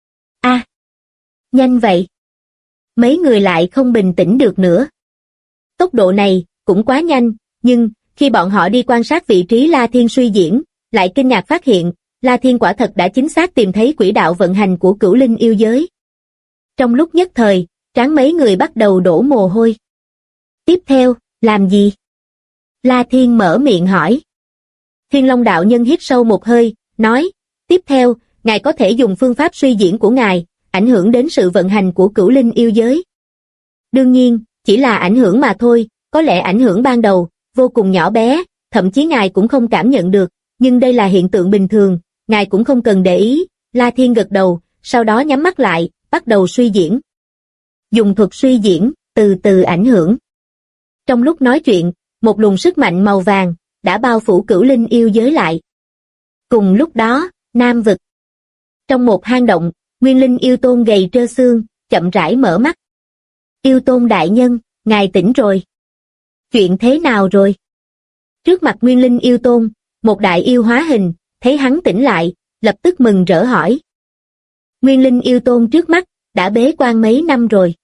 Nhanh vậy. Mấy người lại không bình tĩnh được nữa. Tốc độ này, cũng quá nhanh, nhưng, khi bọn họ đi quan sát vị trí La Thiên suy diễn, lại kinh ngạc phát hiện, La Thiên quả thật đã chính xác tìm thấy quỹ đạo vận hành của Cửu Linh yêu giới. Trong lúc nhất thời, trán mấy người bắt đầu đổ mồ hôi. Tiếp theo, làm gì? La Thiên mở miệng hỏi. Thiên Long đạo nhân hít sâu một hơi, nói, tiếp theo, ngài có thể dùng phương pháp suy diễn của ngài, ảnh hưởng đến sự vận hành của Cửu Linh yêu giới. Đương nhiên, chỉ là ảnh hưởng mà thôi, có lẽ ảnh hưởng ban đầu, vô cùng nhỏ bé, thậm chí ngài cũng không cảm nhận được, nhưng đây là hiện tượng bình thường, ngài cũng không cần để ý. La Thiên gật đầu, sau đó nhắm mắt lại, bắt đầu suy diễn. Dùng thuật suy diễn, từ từ ảnh hưởng. Trong lúc nói chuyện, một luồng sức mạnh màu vàng đã bao phủ Cửu Linh yêu giới lại. Cùng lúc đó, Nam vực. Trong một hang động, Nguyên Linh yêu tôn gầy trơ xương, chậm rãi mở mắt. Yêu tôn đại nhân, ngài tỉnh rồi. Chuyện thế nào rồi? Trước mặt Nguyên Linh yêu tôn, một đại yêu hóa hình, thấy hắn tỉnh lại, lập tức mừng rỡ hỏi. Nguyên Linh yêu tôn trước mắt, đã bế quan mấy năm rồi.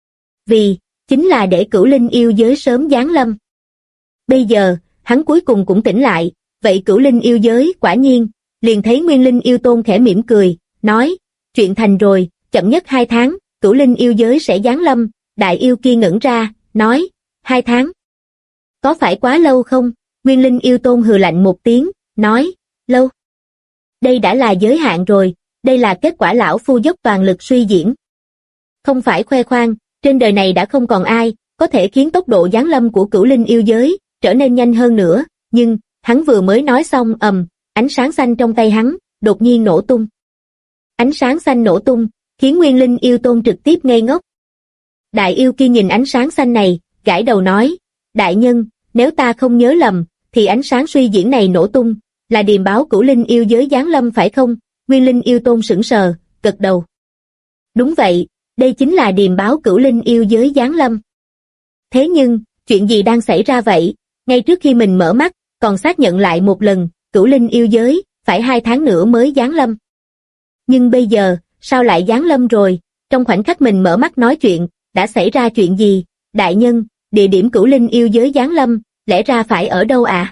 Chính là để Cửu Linh yêu giới sớm giáng lâm. Bây giờ, hắn cuối cùng cũng tỉnh lại, vậy Cửu Linh yêu giới, quả nhiên, liền thấy Nguyên Linh yêu tôn khẽ mỉm cười, nói, chuyện thành rồi, chậm nhất 2 tháng, Cửu Linh yêu giới sẽ giáng lâm. Đại yêu kia ngẩn ra, nói, 2 tháng. Có phải quá lâu không? Nguyên Linh yêu tôn hừ lạnh một tiếng, nói, lâu. Đây đã là giới hạn rồi, đây là kết quả lão phu dốc toàn lực suy diễn. Không phải khoe khoang, trên đời này đã không còn ai có thể khiến tốc độ giáng lâm của Cửu Linh yêu giới trở nên nhanh hơn nữa, nhưng hắn vừa mới nói xong, ánh sáng xanh trong tay hắn đột nhiên nổ tung. Ánh sáng xanh nổ tung, khiến Nguyên Linh yêu tôn trực tiếp ngây ngốc. Đại yêu kia nhìn ánh sáng xanh này, gãi đầu nói, đại nhân, nếu ta không nhớ lầm, thì ánh sáng suy diễn này nổ tung, là điềm báo Cửu Linh yêu giới giáng lâm phải không? Nguyên Linh yêu tôn sững sờ, gật đầu. Đúng vậy, đây chính là điềm báo Cửu Linh yêu giới giáng lâm. Thế nhưng, chuyện gì đang xảy ra vậy? Ngay trước khi mình mở mắt, còn xác nhận lại một lần, Cửu Linh yêu giới, phải 2 tháng nữa mới giáng lâm. Nhưng bây giờ, sao lại giáng lâm rồi? Trong khoảnh khắc mình mở mắt nói chuyện, đã xảy ra chuyện gì? Đại nhân, địa điểm Cửu Linh yêu giới giáng lâm, lẽ ra phải ở đâu à?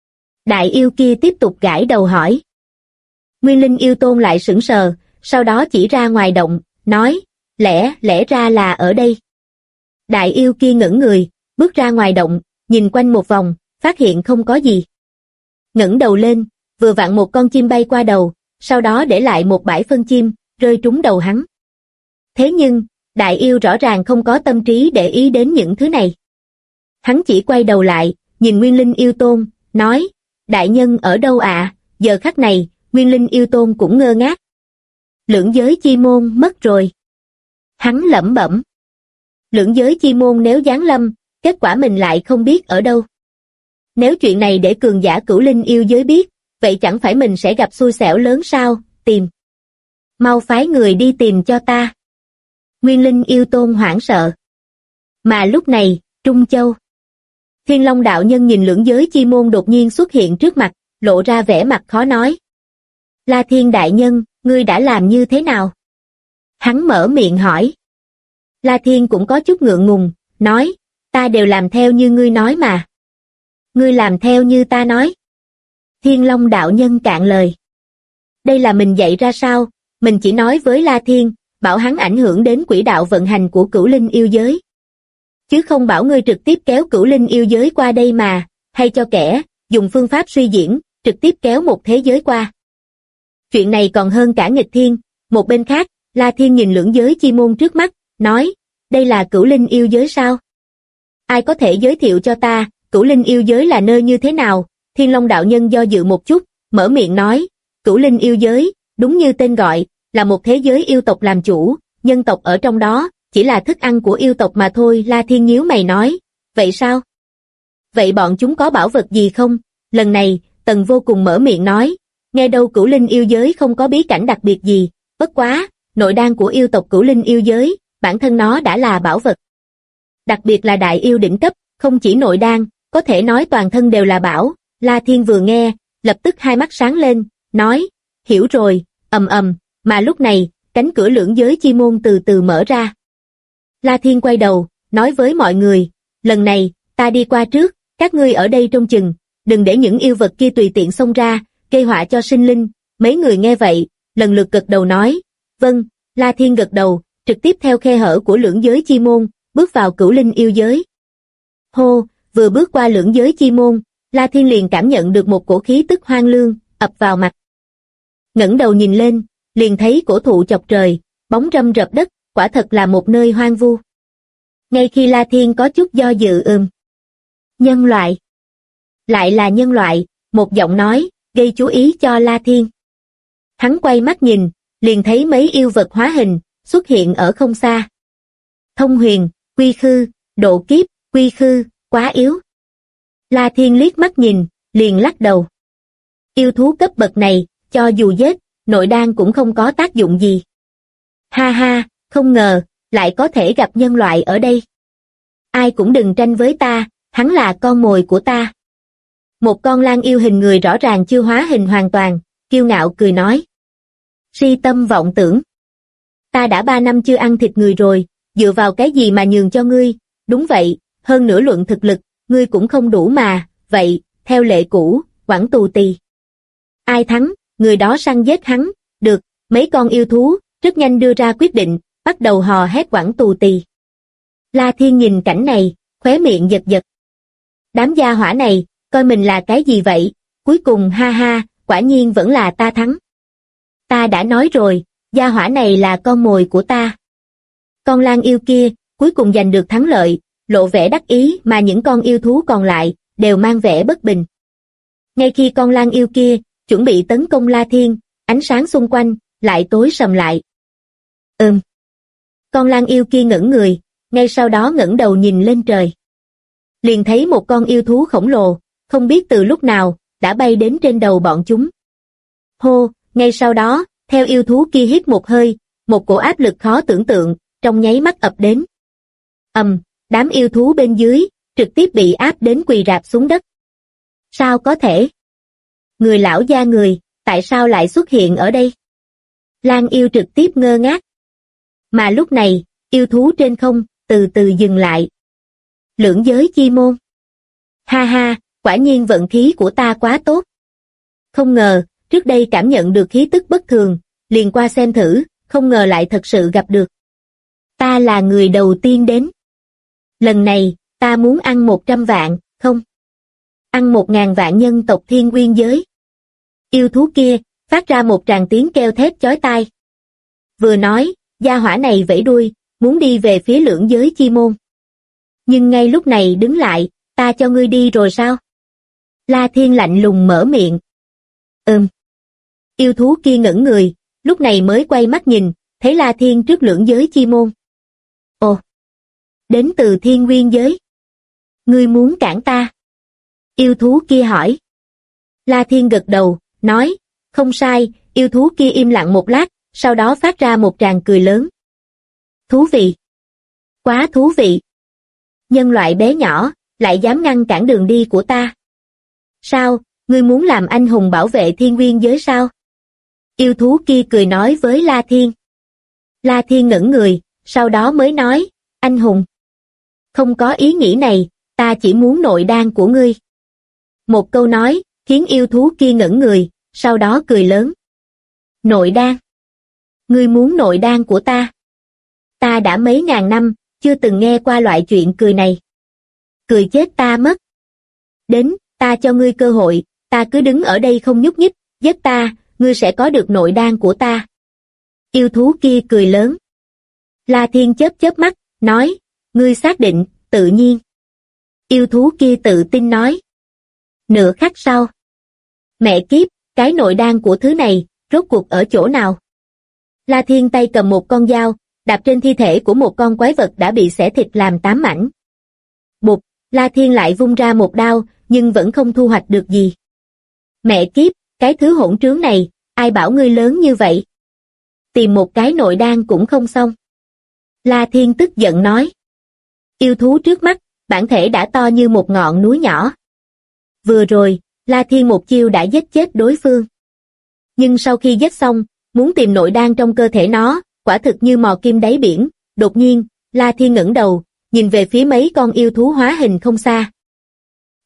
Đại yêu kia tiếp tục gãi đầu hỏi. Nguyên Linh yêu tôn lại sững sờ, sau đó chỉ ra ngoài động, nói, lẽ ra là ở đây. Đại yêu kia ngẩng người, bước ra ngoài động, nhìn quanh một vòng, phát hiện không có gì. Ngẩng đầu lên, vừa vặn một con chim bay qua đầu, sau đó để lại một bãi phân chim, rơi trúng đầu hắn. Thế nhưng, đại yêu rõ ràng không có tâm trí để ý đến những thứ này. Hắn chỉ quay đầu lại, nhìn Nguyên Linh yêu tôn, nói, đại nhân ở đâu ạ? Giờ khắc này, Nguyên Linh yêu tôn cũng ngơ ngác. Lưỡng giới chi môn mất rồi. Hắn lẩm bẩm. Lưỡng giới chi môn nếu giáng lâm, kết quả mình lại không biết ở đâu. Nếu chuyện này để cường giả Cửu Linh yêu giới biết, vậy chẳng phải mình sẽ gặp xui xẻo lớn sao? Tìm. Mau phái người đi tìm cho ta. Nguyên Linh yêu tôn hoảng sợ. Mà lúc này, Trung Châu. Thiên Long đạo nhân nhìn lưỡng giới chi môn đột nhiên xuất hiện trước mặt, lộ ra vẻ mặt khó nói. La Thiên đại nhân, ngươi đã làm như thế nào? Hắn mở miệng hỏi. La Thiên cũng có chút ngượng ngùng, nói, ta đều làm theo như ngươi nói mà. Ngươi làm theo như ta nói. Thiên Long đạo nhân cạn lời. Đây là mình dạy ra sao? Mình chỉ nói với La Thiên, bảo hắn ảnh hưởng đến quỹ đạo vận hành của Cửu Linh yêu giới. Chứ không bảo ngươi trực tiếp kéo Cửu Linh yêu giới qua đây mà, hay cho kẻ, dùng phương pháp suy diễn, trực tiếp kéo một thế giới qua. Chuyện này còn hơn cả nghịch thiên. Một bên khác, La Thiên nhìn lưỡng giới chi môn trước mắt, nói, đây là Cửu Linh yêu giới sao? Ai có thể giới thiệu cho ta, Cửu Linh yêu giới là nơi như thế nào? Thiên Long đạo nhân do dự một chút, mở miệng nói, Cửu Linh yêu giới, đúng như tên gọi, là một thế giới yêu tộc làm chủ, nhân tộc ở trong đó, chỉ là thức ăn của yêu tộc mà thôi. La Thiên nhíu mày nói, vậy sao? Vậy bọn chúng có bảo vật gì không? Lần này, Tần Vô Cùng mở miệng nói, nghe đâu Cửu Linh yêu giới không có bí cảnh đặc biệt gì, bất quá, nội đan của yêu tộc Cửu Linh yêu giới, bản thân nó đã là bảo vật. Đặc biệt là đại yêu đỉnh cấp, không chỉ nội đan, có thể nói toàn thân đều là bảo. La Thiên vừa nghe, lập tức hai mắt sáng lên, nói, hiểu rồi, mà lúc này, cánh cửa lưỡng giới chi môn từ từ mở ra. La Thiên quay đầu, nói với mọi người, lần này, ta đi qua trước, các ngươi ở đây trông chừng, đừng để những yêu vật kia tùy tiện xông ra, gây họa cho sinh linh. Mấy người nghe vậy, lần lượt gật đầu nói, vâng. La Thiên gật đầu, trực tiếp theo khe hở của lưỡng giới chi môn, bước vào cửu linh yêu giới. Hô, vừa bước qua lưỡng giới chi môn, La Thiên liền cảm nhận được một cổ khí tức hoang lương, ập vào mặt. Ngẩng đầu nhìn lên, liền thấy cổ thụ chọc trời, bóng râm rập đất, quả thật là một nơi hoang vu. Ngay khi La Thiên có chút do dự nhân loại. Lại là nhân loại, một giọng nói, gây chú ý cho La Thiên. Hắn quay mắt nhìn, liền thấy mấy yêu vật hóa hình, xuất hiện ở không xa. Thông huyền, quy khư, độ kiếp, quy khư, quá yếu. La Thiên liếc mắt nhìn, liền lắc đầu. Yêu thú cấp bậc này, cho dù giết, nội đan cũng không có tác dụng gì. Ha ha, không ngờ, lại có thể gặp nhân loại ở đây. Ai cũng đừng tranh với ta, hắn là con mồi của ta. Một con lang yêu hình người rõ ràng chưa hóa hình hoàn toàn, kiêu ngạo cười nói. Si tâm vọng tưởng. Ta đã 3 năm chưa ăn thịt người rồi, dựa vào cái gì mà nhường cho ngươi? Đúng vậy, hơn nữa luận thực lực, ngươi cũng không đủ mà, vậy, theo lệ cũ, quẳng tù tì. Ai thắng, người đó săn giết hắn, được, mấy con yêu thú, rất nhanh đưa ra quyết định, bắt đầu hò hét quẳng tù tì. La Thiên nhìn cảnh này, khóe miệng giật giật. Đám gia hỏa này, coi mình là cái gì vậy? Cuối cùng ha ha, quả nhiên vẫn là ta thắng. Ta đã nói rồi, gia hỏa này là con mồi của ta. Con lang yêu kia, cuối cùng giành được thắng lợi, lộ vẻ đắc ý mà những con yêu thú còn lại, đều mang vẻ bất bình. Ngay khi con lang yêu kia, chuẩn bị tấn công La Thiên, ánh sáng xung quanh, lại tối sầm lại. Con lang yêu kia ngẩng người, ngay sau đó ngẩng đầu nhìn lên trời. Liền thấy một con yêu thú khổng lồ, không biết từ lúc nào, đã bay đến trên đầu bọn chúng. Hô, ngay sau đó, theo yêu thú kia hít một hơi, một cổ áp lực khó tưởng tượng, trong nháy mắt ập đến. Đám yêu thú bên dưới, trực tiếp bị áp đến quỳ rạp xuống đất. Sao có thể? Người lão gia người, tại sao lại xuất hiện ở đây? Lang yêu trực tiếp ngơ ngác. Mà lúc này, yêu thú trên không, từ từ dừng lại. Lưỡng giới chi môn. Ha ha, quả nhiên vận khí của ta quá tốt. Không ngờ, trước đây cảm nhận được khí tức bất thường, liền qua xem thử, không ngờ lại thật sự gặp được. Ta là người đầu tiên đến. Lần này, ta muốn ăn 100 vạn, không? Ăn 1000 vạn nhân tộc Thiên Nguyên giới. Yêu thú kia, phát ra một tràng tiếng kêu thét chói tai. Vừa nói, gia hỏa này vẫy đuôi, muốn đi về phía lưỡng giới chi môn. Nhưng ngay lúc này đứng lại, ta cho ngươi đi rồi sao? La Thiên lạnh lùng mở miệng. Yêu thú kia ngẩng người, lúc này mới quay mắt nhìn, thấy La Thiên trước lưỡng giới chi môn. Ồ! Đến từ Thiên Nguyên giới. Ngươi muốn cản ta? Yêu thú kia hỏi. La Thiên gật đầu, nói, không sai, yêu thú kia im lặng một lát, sau đó phát ra một tràng cười lớn. Thú vị! Quá thú vị! Nhân loại bé nhỏ, lại dám ngăn cản đường đi của ta. Sao, ngươi muốn làm anh hùng bảo vệ Thiên Nguyên giới sao? Yêu thú kia cười nói với La Thiên. La Thiên ngẩng người, sau đó mới nói, anh hùng. Không có ý nghĩ này, ta chỉ muốn nội đan của ngươi. Một câu nói, khiến yêu thú kia ngẩng người, sau đó cười lớn. Nội đan? Ngươi muốn nội đan của ta? Ta đã mấy ngàn năm, chưa từng nghe qua loại chuyện cười này. Cười chết ta mất. Đến, ta cho ngươi cơ hội, ta cứ đứng ở đây không nhúc nhích, giết ta, ngươi sẽ có được nội đan của ta. Yêu thú kia cười lớn. La Thiên chớp chớp mắt, nói, ngươi xác định, tự nhiên. Yêu thú kia tự tin nói. Nửa khắc sau. Mẹ kiếp, cái nội đan của thứ này, rốt cuộc ở chỗ nào? La Thiên tay cầm một con dao, đạp trên thi thể của một con quái vật đã bị xẻ thịt làm 8 mảnh. Bụp, La Thiên lại vung ra một đao, nhưng vẫn không thu hoạch được gì. Mẹ kiếp, cái thứ hỗn trướng này, ai bảo ngươi lớn như vậy? Tìm một cái nội đan cũng không xong. La Thiên tức giận nói. Yêu thú trước mắt, bản thể đã to như một ngọn núi nhỏ. Vừa rồi, La Thiên một chiêu đã giết chết đối phương. Nhưng sau khi giết xong, muốn tìm nội đan trong cơ thể nó, quả thực như mò kim đáy biển. Đột nhiên, La Thiên ngẩng đầu, nhìn về phía mấy con yêu thú hóa hình không xa.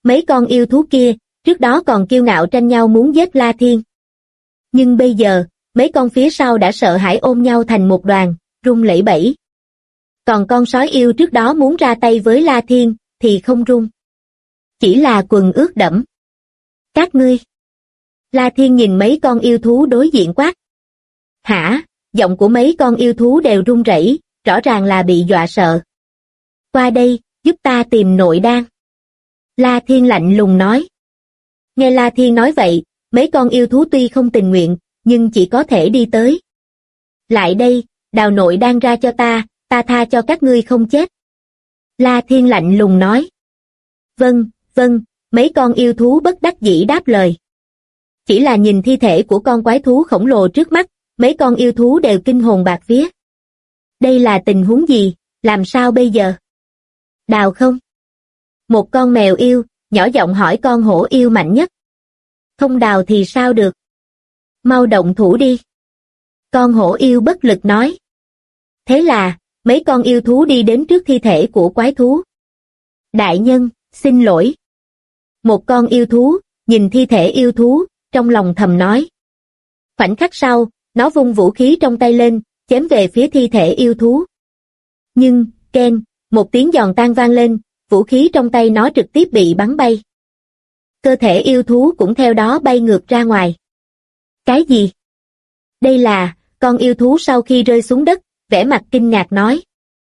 Mấy con yêu thú kia, trước đó còn kiêu ngạo tranh nhau muốn giết La Thiên. Nhưng bây giờ, mấy con phía sau đã sợ hãi ôm nhau thành một đoàn, run lẩy bẩy. Còn con sói yêu trước đó muốn ra tay với La Thiên, thì không run. Chỉ là quần ướt đẫm. Các ngươi. La Thiên nhìn mấy con yêu thú đối diện quát. Hả? Giọng của mấy con yêu thú đều run rẩy, rõ ràng là bị dọa sợ. Qua đây, giúp ta tìm nội đan. La Thiên lạnh lùng nói. Nghe La Thiên nói vậy, mấy con yêu thú tuy không tình nguyện, nhưng chỉ có thể đi tới. Lại đây, đào nội đan ra cho ta tha cho các ngươi không chết. La Thiên lạnh lùng nói. Vâng, vâng, mấy con yêu thú bất đắc dĩ đáp lời. Chỉ là nhìn thi thể của con quái thú khổng lồ trước mắt, mấy con yêu thú đều kinh hồn bạt vía. Đây là tình huống gì, làm sao bây giờ? Đào không? Một con mèo yêu, nhỏ giọng hỏi con hổ yêu mạnh nhất. Không đào thì sao được? Mau động thủ đi. Con hổ yêu bất lực nói. Thế là, mấy con yêu thú đi đến trước thi thể của quái thú. Đại nhân, xin lỗi. Một con yêu thú, nhìn thi thể yêu thú, trong lòng thầm nói. Khoảnh khắc sau, nó vung vũ khí trong tay lên, chém về phía thi thể yêu thú. Nhưng, keng, một tiếng giòn tan vang lên, vũ khí trong tay nó trực tiếp bị bắn bay. Cơ thể yêu thú cũng theo đó bay ngược ra ngoài. Cái gì? Đây là, con yêu thú sau khi rơi xuống đất, vẻ mặt kinh ngạc nói.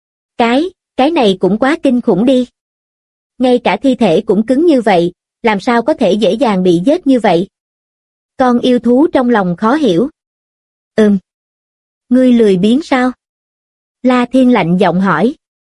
Cái này cũng quá kinh khủng đi. Ngay cả thi thể cũng cứng như vậy, làm sao có thể dễ dàng bị giết như vậy? Con yêu thú trong lòng khó hiểu. Ngươi lười biếng sao? La Thiên lạnh giọng hỏi.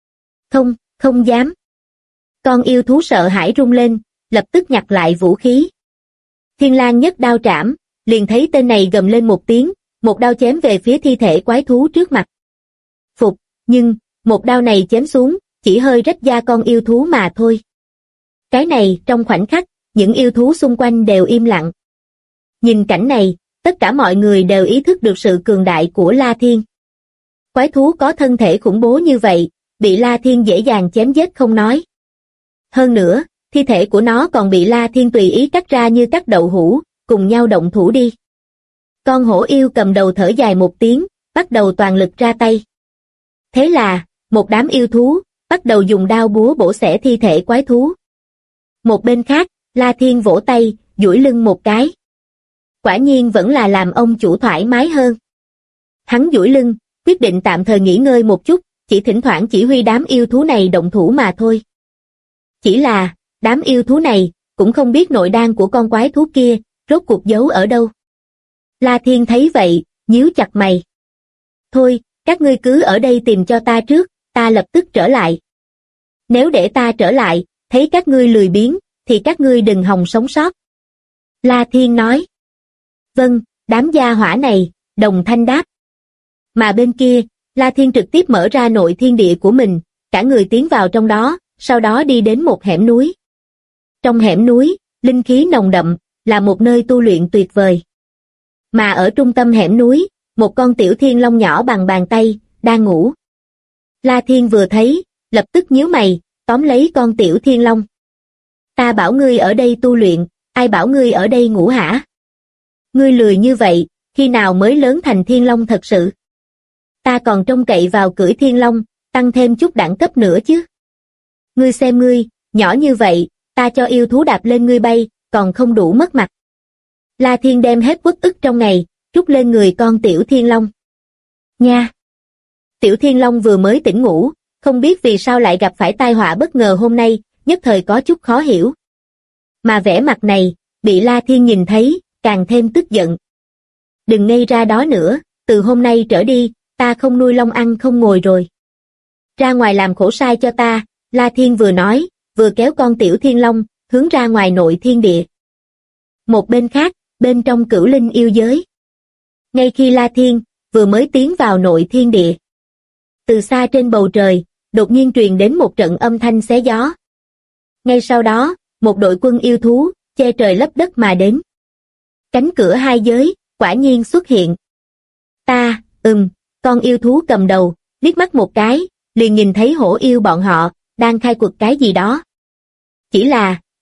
Không dám. Con yêu thú sợ hãi run lên, lập tức nhặt lại vũ khí. Thiên Lang nhất đao trảm, liền thấy tên này gầm lên một tiếng, một đao chém về phía thi thể quái thú trước mặt. Phục, nhưng, một đao này chém xuống, chỉ hơi rách da con yêu thú mà thôi. Cái này, trong khoảnh khắc, những yêu thú xung quanh đều im lặng. Nhìn cảnh này, tất cả mọi người đều ý thức được sự cường đại của La Thiên. Quái thú có thân thể khủng bố như vậy, bị La Thiên dễ dàng chém giết không nói. Hơn nữa, thi thể của nó còn bị La Thiên tùy ý cắt ra như cắt đậu hũ, cùng nhau động thủ đi. Con hổ yêu cầm đầu thở dài một tiếng, bắt đầu toàn lực ra tay. Thế là, một đám yêu thú, bắt đầu dùng đao búa bổ xẻ thi thể quái thú. Một bên khác, La Thiên vỗ tay, duỗi lưng một cái. Quả nhiên vẫn là làm ông chủ thoải mái hơn. Hắn duỗi lưng, quyết định tạm thời nghỉ ngơi một chút, chỉ thỉnh thoảng chỉ huy đám yêu thú này động thủ mà thôi. Chỉ là, đám yêu thú này, cũng không biết nội đan của con quái thú kia, rốt cuộc giấu ở đâu. La Thiên thấy vậy, nhíu chặt mày. Thôi, các ngươi cứ ở đây tìm cho ta trước, ta lập tức trở lại. Nếu để ta trở lại, thấy các ngươi lười biếng, thì các ngươi đừng hòng sống sót. La Thiên nói. Vâng, đám gia hỏa này, đồng thanh đáp. Mà bên kia, La Thiên trực tiếp mở ra nội thiên địa của mình, cả người tiến vào trong đó, sau đó đi đến một hẻm núi. Trong hẻm núi, linh khí nồng đậm, là một nơi tu luyện tuyệt vời. Mà ở trung tâm hẻm núi, một con tiểu thiên long nhỏ bằng bàn tay, đang ngủ. La Thiên vừa thấy, lập tức nhíu mày, tóm lấy con tiểu thiên long. Ta bảo ngươi ở đây tu luyện, ai bảo ngươi ở đây ngủ hả? Ngươi lười như vậy, khi nào mới lớn thành thiên long thật sự? Ta còn trông cậy vào cưỡi thiên long, tăng thêm chút đẳng cấp nữa chứ. Ngươi xem ngươi, nhỏ như vậy, ta cho yêu thú đạp lên ngươi bay, còn không đủ mất mặt. La Thiên đem hết uất ức trong ngày, trút lên người con tiểu thiên long. Nha! Tiểu thiên long vừa mới tỉnh ngủ, không biết vì sao lại gặp phải tai họa bất ngờ hôm nay, nhất thời có chút khó hiểu. Mà vẻ mặt này, bị La Thiên nhìn thấy, càng thêm tức giận. Đừng ngây ra đó nữa, từ hôm nay trở đi, ta không nuôi long ăn không ngồi rồi. Ra ngoài làm khổ sai cho ta, La Thiên vừa nói, vừa kéo con tiểu thiên long, hướng ra ngoài nội thiên địa. Một bên khác, bên trong cửu linh yêu giới. Ngay khi La Thiên, vừa mới tiến vào nội thiên địa. Từ xa trên bầu trời, đột nhiên truyền đến một trận âm thanh xé gió. Ngay sau đó, một đội quân yêu thú, che trời lấp đất mà đến. Cánh cửa hai giới, quả nhiên xuất hiện. Con yêu thú cầm đầu, liếc mắt một cái, liền nhìn thấy hổ yêu bọn họ, đang khai quật cái gì đó. Chỉ là,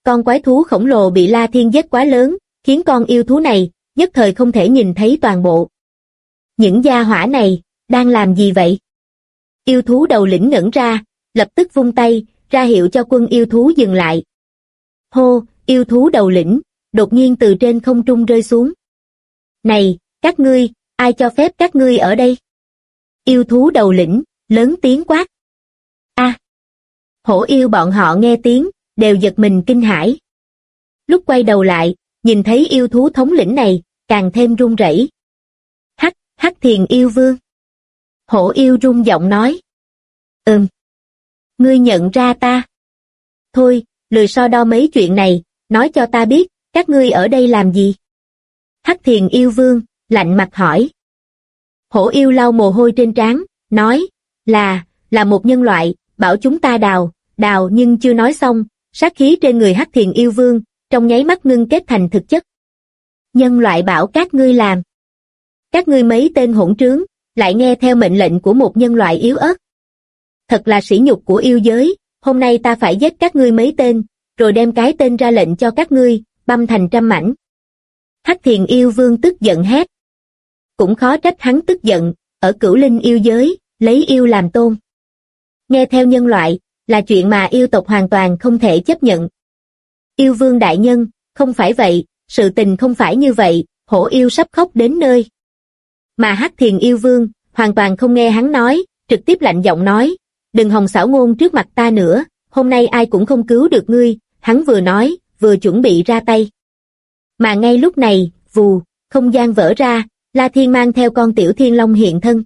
con quái thú khổng lồ bị La Thiên giết quá lớn, khiến con yêu thú này nhất thời không thể nhìn thấy toàn bộ. Những gia hỏa này đang làm gì vậy? Yêu thú đầu lĩnh ngẩn ra, lập tức vung tay, ra hiệu cho quân yêu thú dừng lại. Hô, yêu thú đầu lĩnh, đột nhiên từ trên không trung rơi xuống. Này, các ngươi, ai cho phép các ngươi ở đây? Yêu thú đầu lĩnh, lớn tiếng quát. A! Hổ yêu bọn họ nghe tiếng, đều giật mình kinh hãi. Lúc quay đầu lại, nhìn thấy yêu thú thống lĩnh này, càng thêm run rẩy. Hắc Thiền yêu vương. Hổ yêu run giọng nói. Ngươi nhận ra ta. Thôi, lười so đo mấy chuyện này, nói cho ta biết, các ngươi ở đây làm gì? Hắc Thiền yêu vương, lạnh mặt hỏi. Hổ yêu lau mồ hôi trên trán, nói, là một nhân loại, bảo chúng ta đào nhưng chưa nói xong, sát khí trên người Hắc Thiền yêu vương, trong nháy mắt ngưng kết thành thực chất. Nhân loại bảo các ngươi làm. Các ngươi mấy tên hỗn trướng, lại nghe theo mệnh lệnh của một nhân loại yếu ớt. Thật là sỉ nhục của yêu giới, hôm nay ta phải giết các ngươi mấy tên, rồi đem cái tên ra lệnh cho các ngươi, băm thành trăm mảnh. Hắc Thiền yêu vương tức giận hét. Cũng khó trách hắn tức giận, ở Cửu Linh yêu giới, lấy yêu làm tôn. Nghe theo nhân loại, là chuyện mà yêu tộc hoàn toàn không thể chấp nhận. Yêu vương đại nhân, không phải vậy, sự tình không phải như vậy, hổ yêu sắp khóc đến nơi. Mà Hắc Thiền yêu vương, hoàn toàn không nghe hắn nói, trực tiếp lạnh giọng nói, đừng hòng xảo ngôn trước mặt ta nữa, hôm nay ai cũng không cứu được ngươi, hắn vừa nói, vừa chuẩn bị ra tay. Mà ngay lúc này, vù, không gian vỡ ra, La Thiên mang theo con tiểu thiên long hiện thân.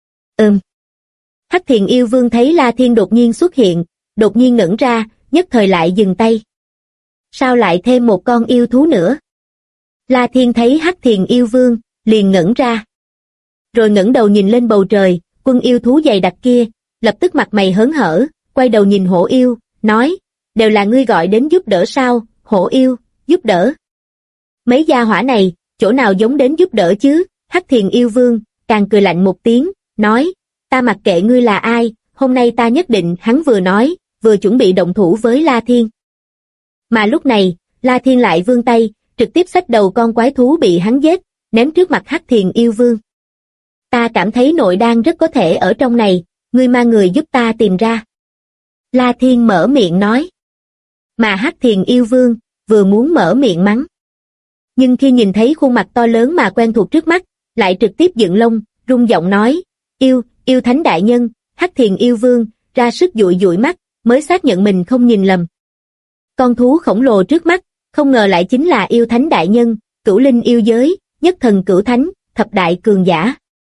Hắc Thiền yêu vương thấy La Thiên đột nhiên xuất hiện, đột nhiên ngẩn ra, nhất thời lại dừng tay. Sao lại thêm một con yêu thú nữa? La Thiên thấy Hắc Thiền yêu vương, liền ngẩn ra. Rồi ngẩng đầu nhìn lên bầu trời, quân yêu thú dày đặc kia, lập tức mặt mày hớn hở, quay đầu nhìn hổ yêu, nói, đều là ngươi gọi đến giúp đỡ sao? Hổ yêu, giúp đỡ. Mấy gia hỏa này, chỗ nào giống đến giúp đỡ chứ? Hắc Thiền yêu vương, càng cười lạnh một tiếng, nói, ta mặc kệ ngươi là ai, hôm nay ta nhất định. Hắn vừa nói, vừa chuẩn bị động thủ với La Thiên. Mà lúc này, La Thiên lại vươn tay, trực tiếp xách đầu con quái thú bị hắn giết, ném trước mặt Hắc Thiền yêu vương. Ta cảm thấy nội đan rất có thể ở trong này, ngươi mang người giúp ta tìm ra. La Thiên mở miệng nói. Mà Hắc Thiền yêu vương, vừa muốn mở miệng mắng. Nhưng khi nhìn thấy khuôn mặt to lớn mà quen thuộc trước mắt, lại trực tiếp dựng lông, rung giọng nói, yêu thánh đại nhân. Hắc Thiền yêu vương, ra sức dụi dụi mắt, mới xác nhận mình không nhìn lầm. Con thú khổng lồ trước mắt, không ngờ lại chính là yêu thánh đại nhân, Cửu Linh yêu giới, nhất thần cửu thánh, thập đại cường giả.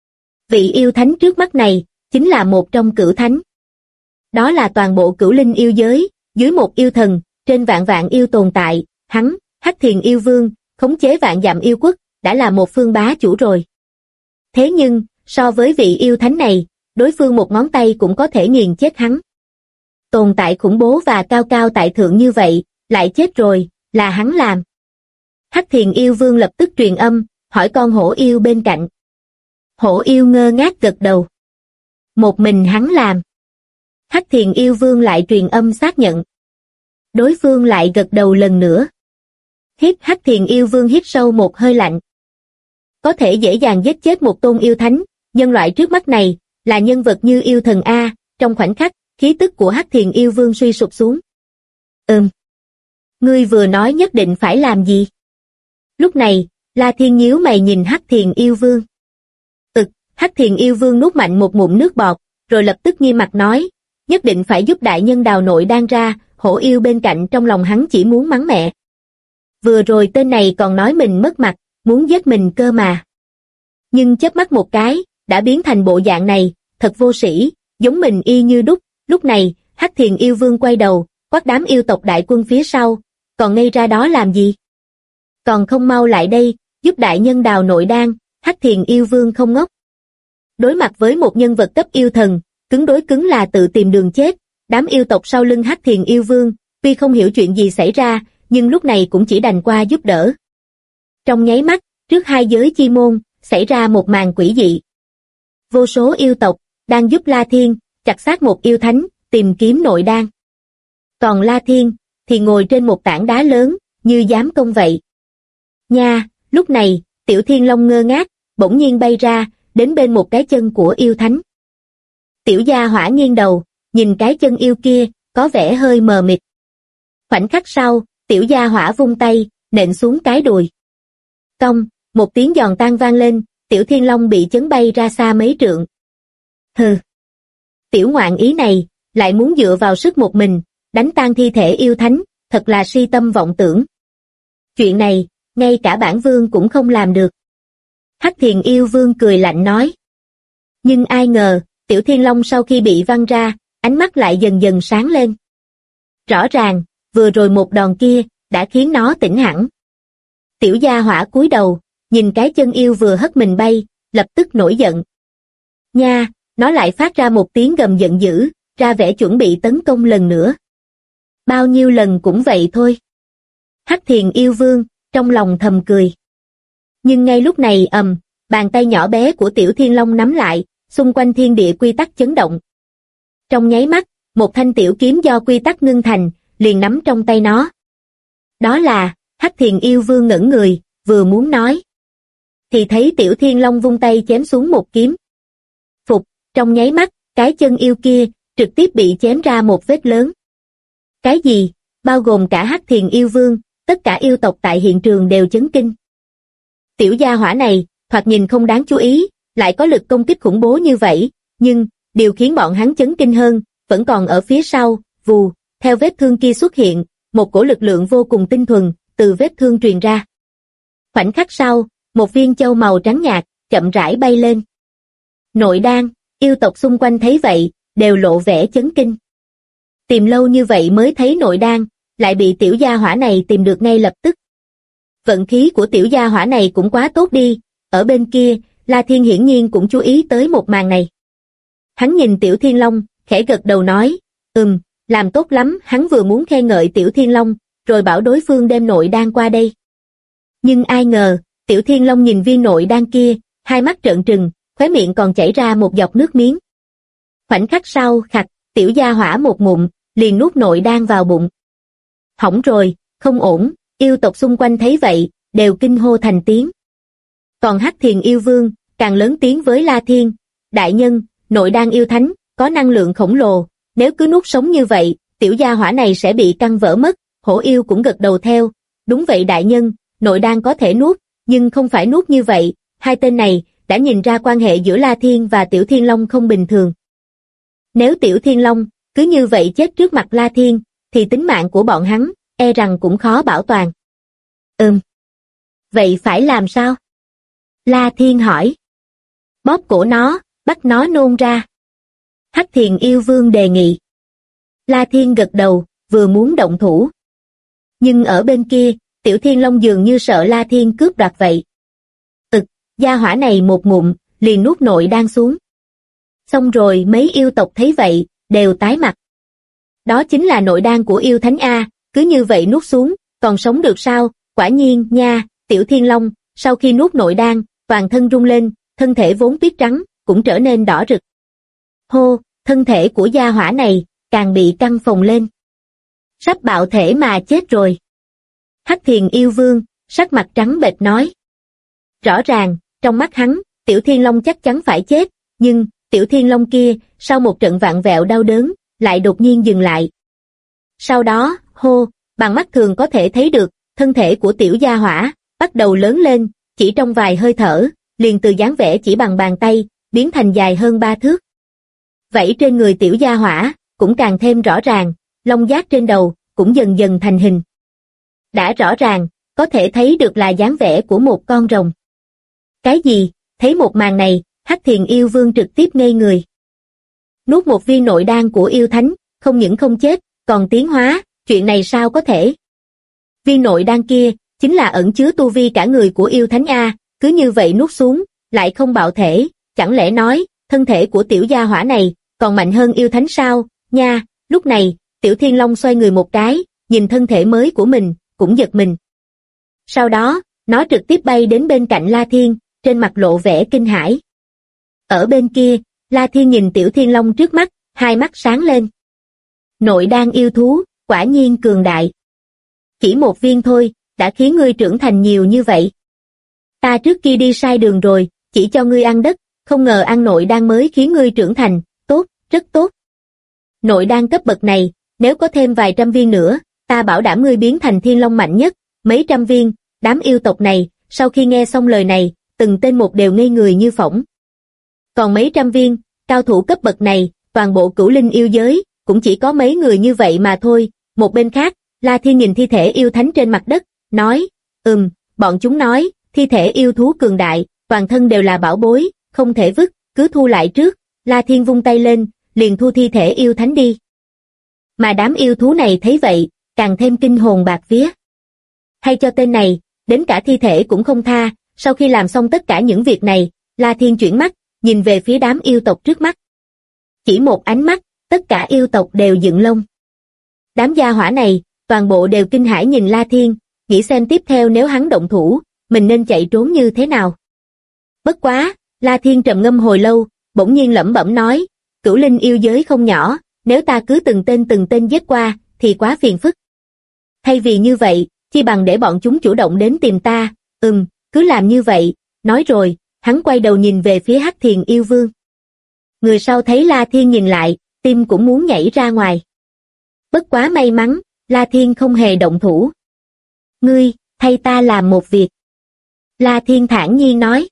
Vị yêu thánh trước mắt này, chính là một trong cửu thánh. Đó là toàn bộ Cửu Linh yêu giới, dưới một yêu thần, trên vạn vạn yêu tồn tại, hắn, Hắc Thiền yêu vương, khống chế vạn dặm yêu quốc, đã là một phương bá chủ rồi. Thế nhưng, so với vị yêu thánh này, đối phương một ngón tay cũng có thể nghiền chết hắn. Tồn tại khủng bố và cao cao tại thượng như vậy, lại chết rồi, là hắn làm. Hắc Thiền yêu vương lập tức truyền âm, hỏi con hổ yêu bên cạnh. Hổ yêu ngơ ngác gật đầu. Một mình hắn làm. Hắc Thiền yêu vương lại truyền âm xác nhận. Đối phương lại gật đầu lần nữa. Hắc Thiền yêu vương hít sâu một hơi lạnh. Có thể dễ dàng giết chết một tôn yêu thánh, nhân loại trước mắt này, là nhân vật như yêu thần A, trong khoảnh khắc, khí tức của Hắc Thiền yêu vương suy sụp xuống. Ngươi vừa nói nhất định phải làm gì? Lúc này, La Thiên nhíu mày nhìn Hắc Thiền yêu vương. Hắc Thiền yêu vương nuốt mạnh một ngụm nước bọt, rồi lập tức nghiêm mặt nói, nhất định phải giúp đại nhân đào nội đan ra. Hổ yêu bên cạnh trong lòng hắn chỉ muốn mắng mẹ. Vừa rồi tên này còn nói mình mất mặt, muốn giết mình cơ mà. Nhưng chớp mắt một cái, đã biến thành bộ dạng này, thật vô sĩ, giống mình y như đúc. Lúc này, Hắc Thiền yêu vương quay đầu, quát đám yêu tộc đại quân phía sau, còn ngây ra đó làm gì? Còn không mau lại đây, giúp đại nhân đào nội đan. Hắc Thiền yêu vương không ngốc. Đối mặt với một nhân vật cấp yêu thần, cứng đối cứng là tự tìm đường chết. Đám yêu tộc sau lưng Hắc Thiền yêu vương, tuy không hiểu chuyện gì xảy ra, nhưng lúc này cũng chỉ đành qua giúp đỡ. Trong nháy mắt, trước hai giới chi môn, xảy ra một màn quỷ dị. Vô số yêu tộc, đang giúp La Thiên, chặt xác một yêu thánh, tìm kiếm nội đan. Còn La Thiên, thì ngồi trên một tảng đá lớn, như dám công vậy. Nha, lúc này, Tiểu Thiên Long ngơ ngác, bỗng nhiên bay ra, đến bên một cái chân của yêu thánh. Tiểu gia hỏa nghiêng đầu, nhìn cái chân yêu kia, có vẻ hơi mờ mịt. Khoảnh khắc sau, tiểu gia hỏa vung tay, nện xuống cái đùi. Cong, một tiếng giòn tan vang lên, Tiểu Thiên Long bị chấn bay ra xa mấy trượng. Hừ. Tiểu ngoạn ý này, lại muốn dựa vào sức một mình, đánh tan thi thể yêu thánh, thật là si tâm vọng tưởng. Chuyện này, ngay cả bản vương cũng không làm được. Hắc Thiền yêu vương cười lạnh nói. Nhưng ai ngờ, Tiểu Thiên Long sau khi bị văng ra, ánh mắt lại dần dần sáng lên. Rõ ràng, vừa rồi một đòn kia, đã khiến nó tỉnh hẳn. Tiểu gia hỏa cúi đầu, nhìn cái chân yêu vừa hất mình bay, lập tức nổi giận. Nha, nó lại phát ra một tiếng gầm giận dữ, ra vẻ chuẩn bị tấn công lần nữa. Bao nhiêu lần cũng vậy thôi. Hắc Thiền yêu vương, trong lòng thầm cười. Nhưng ngay lúc này bàn tay nhỏ bé của Tiểu Thiên Long nắm lại, xung quanh thiên địa quy tắc chấn động. Trong nháy mắt, một thanh tiểu kiếm do quy tắc ngưng thành, liền nắm trong tay nó. Đó là, Hắc Thiền yêu vương ngẩn người, vừa muốn nói. Thì thấy Tiểu Thiên Long vung tay chém xuống một kiếm. Phục, trong nháy mắt, cái chân yêu kia, trực tiếp bị chém ra một vết lớn. Cái gì, bao gồm cả Hắc Thiền yêu vương, tất cả yêu tộc tại hiện trường đều chấn kinh. Tiểu gia hỏa này, thoạt nhìn không đáng chú ý, lại có lực công kích khủng bố như vậy, nhưng, điều khiến bọn hắn chấn kinh hơn, vẫn còn ở phía sau, vù, theo vết thương kia xuất hiện, một cổ lực lượng vô cùng tinh thuần, từ vết thương truyền ra. Khoảnh khắc sau, một viên châu màu trắng nhạt, chậm rãi bay lên. Nội đan, yêu tộc xung quanh thấy vậy, đều lộ vẻ chấn kinh. Tìm lâu như vậy mới thấy nội đan, lại bị tiểu gia hỏa này tìm được ngay lập tức. Vận khí của tiểu gia hỏa này cũng quá tốt đi, ở bên kia, La Thiên hiển nhiên cũng chú ý tới một màn này. Hắn nhìn Tiểu Thiên Long, khẽ gật đầu nói, làm tốt lắm, hắn vừa muốn khen ngợi Tiểu Thiên Long, rồi bảo đối phương đem nội đan qua đây. Nhưng ai ngờ, Tiểu Thiên Long nhìn viên nội đan kia, hai mắt trợn trừng, khóe miệng còn chảy ra một giọt nước miếng. Khoảnh khắc sau, khặt, tiểu gia hỏa một ngụm, liền nuốt nội đan vào bụng. Hỏng rồi, không ổn, yêu tộc xung quanh thấy vậy, đều kinh hô thành tiếng. Còn Hắc Thiền yêu vương, càng lớn tiếng với La Thiên, đại nhân, nội đan yêu thánh, có năng lượng khổng lồ, nếu cứ nuốt sống như vậy, tiểu gia hỏa này sẽ bị căng vỡ mất. Hổ yêu cũng gật đầu theo, đúng vậy đại nhân, nội đan có thể nuốt, nhưng không phải nuốt như vậy, hai tên này đã nhìn ra quan hệ giữa La Thiên và Tiểu Thiên Long không bình thường. Nếu Tiểu Thiên Long cứ như vậy chết trước mặt La Thiên, thì tính mạng của bọn hắn, e rằng cũng khó bảo toàn. Vậy phải làm sao? La Thiên hỏi. Bóp cổ nó, bắt nó nôn ra. Hắc Thiền yêu vương đề nghị. La Thiên gật đầu, vừa muốn động thủ. Nhưng ở bên kia, Tiểu Thiên Long dường như sợ La Thiên cướp đoạt vậy. Gia hỏa này một ngụm, liền nuốt nội đan xuống. Xong rồi mấy yêu tộc thấy vậy, đều tái mặt. Đó chính là nội đan của yêu thánh A, cứ như vậy nuốt xuống, còn sống được sao? Quả nhiên, nha, Tiểu Thiên Long, sau khi nuốt nội đan, toàn thân rung lên, thân thể vốn tuyết trắng, cũng trở nên đỏ rực. Hô, thân thể của gia hỏa này, càng bị căng phồng lên. Sắp bạo thể mà chết rồi. Hắc Thiền yêu vương, sắc mặt trắng bệch nói. Rõ ràng, trong mắt hắn, Tiểu Thiên Long chắc chắn phải chết, nhưng, Tiểu Thiên Long kia, sau một trận vạn vẹo đau đớn, lại đột nhiên dừng lại. Sau đó, bằng mắt thường có thể thấy được, thân thể của tiểu gia hỏa, bắt đầu lớn lên, chỉ trong vài hơi thở, liền từ dáng vẻ chỉ bằng bàn tay, biến thành dài hơn 3 thước. Vảy trên người tiểu gia hỏa, cũng càng thêm rõ ràng, lông giác trên đầu, cũng dần dần thành hình. Đã rõ ràng, có thể thấy được là dáng vẻ của một con rồng. Cái gì? Thấy một màn này, Hắc Thiền yêu vương trực tiếp ngây người. Nuốt một viên nội đan của yêu thánh, không những không chết, còn tiến hóa, chuyện này sao có thể? Viên nội đan kia, chính là ẩn chứa tu vi cả người của yêu thánh A, cứ như vậy nuốt xuống, lại không bạo thể, chẳng lẽ nói, thân thể của tiểu gia hỏa này, còn mạnh hơn yêu thánh sao? Nha, lúc này, Tiểu Thiên Long xoay người một cái, nhìn thân thể mới của mình, cũng giật mình. Sau đó, nó trực tiếp bay đến bên cạnh La Thiên, trên mặt lộ vẻ kinh hãi. Ở bên kia, La Thiên nhìn Tiểu Thiên Long trước mắt, hai mắt sáng lên. Nội đan yêu thú, quả nhiên cường đại. Chỉ một viên thôi, đã khiến ngươi trưởng thành nhiều như vậy. Ta trước kia đi sai đường rồi, chỉ cho ngươi ăn đất, không ngờ ăn nội đan mới khiến ngươi trưởng thành, tốt, rất tốt. Nội đan cấp bậc này, nếu có thêm vài trăm viên nữa, ta bảo đảm ngươi biến thành thiên long mạnh nhất, mấy trăm viên, đám yêu tộc này, sau khi nghe xong lời này, từng tên một đều ngây người như phỏng. Còn mấy trăm viên, cao thủ cấp bậc này, toàn bộ cửu linh yêu giới, cũng chỉ có mấy người như vậy mà thôi. Một bên khác, La Thiên nhìn thi thể yêu thánh trên mặt đất, nói, bọn chúng nói, thi thể yêu thú cường đại, toàn thân đều là bảo bối, không thể vứt, cứ thu lại trước. La Thiên vung tay lên, liền thu thi thể yêu thánh đi. Mà đám yêu thú này thấy vậy, càng thêm kinh hồn bạt vía. Hay cho tên này, đến cả thi thể cũng không tha. Sau khi làm xong tất cả những việc này, La Thiên chuyển mắt, nhìn về phía đám yêu tộc trước mắt. Chỉ một ánh mắt, tất cả yêu tộc đều dựng lông. Đám gia hỏa này, toàn bộ đều kinh hãi nhìn La Thiên, nghĩ xem tiếp theo nếu hắn động thủ, mình nên chạy trốn như thế nào. Bất quá, La Thiên trầm ngâm hồi lâu, bỗng nhiên lẩm bẩm nói, cửu linh yêu giới không nhỏ, nếu ta cứ từng tên giết qua, thì quá phiền phức. Thay vì như vậy, chi bằng để bọn chúng chủ động đến tìm ta, cứ làm như vậy. Nói rồi, hắn quay đầu nhìn về phía Hắc Thiền Yêu Vương. Người sau thấy La Thiên nhìn lại, tim cũng muốn nhảy ra ngoài. Bất quá may mắn, La Thiên không hề động thủ. Ngươi, thay ta làm một việc. La Thiên thản nhiên nói.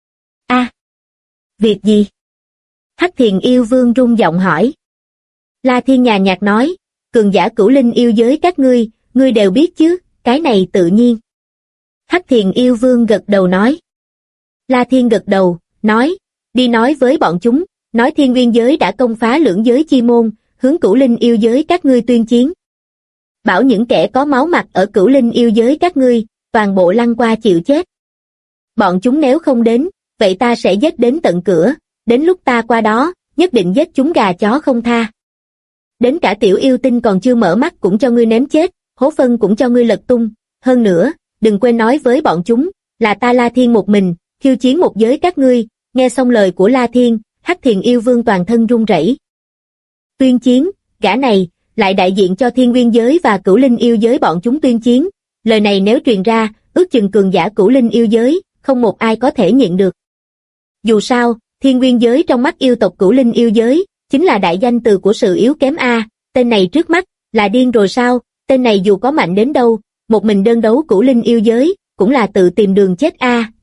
Việc gì? Hắc Thiền Yêu Vương rung giọng hỏi. La Thiên nhàn nhạt nói, cường giả cửu linh yêu giới các ngươi đều biết chứ, cái này tự nhiên. Hắc Thiền Yêu Vương gật đầu nói. La Thiên gật đầu, nói, đi nói với bọn chúng, nói Thiên Nguyên giới đã công phá lưỡng giới chi môn, hướng cửu linh yêu giới các ngươi tuyên chiến. Bảo những kẻ có máu mặt ở cửu linh yêu giới các ngươi, toàn bộ lăn qua chịu chết. Bọn chúng nếu không đến, vậy ta sẽ giết đến tận cửa, đến lúc ta qua đó, nhất định giết chúng gà chó không tha. Đến cả tiểu yêu tinh còn chưa mở mắt cũng cho ngươi ném chết, hố phân cũng cho ngươi lật tung. Hơn nữa, đừng quên nói với bọn chúng, là ta La Thiên một mình, khiêu chiến một giới các ngươi. Nghe xong lời của La Thiên, Hắc Thiền Yêu Vương toàn thân run rẩy. Tuyên chiến, gã này, lại đại diện cho Thiên Nguyên giới và cửu linh yêu giới bọn chúng tuyên chiến. Lời này nếu truyền ra, ước chừng cường giả cửu linh yêu giới, không một ai có thể nhịn được. Dù sao, Thiên Nguyên giới trong mắt yêu tộc cửu linh yêu giới, chính là đại danh từ của sự yếu kém tên này trước mắt, là điên rồi sao? Tên này dù có mạnh đến đâu, một mình đơn đấu cửu linh yêu giới, cũng là tự tìm đường chết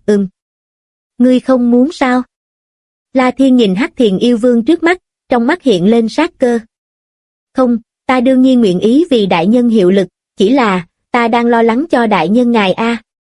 Ngươi không muốn sao? La Thiên nhìn Hắc Thiền Yêu Vương trước mắt, trong mắt hiện lên sát cơ. Không, ta đương nhiên nguyện ý vì đại nhân hiệu lực, chỉ là, ta đang lo lắng cho đại nhân ngài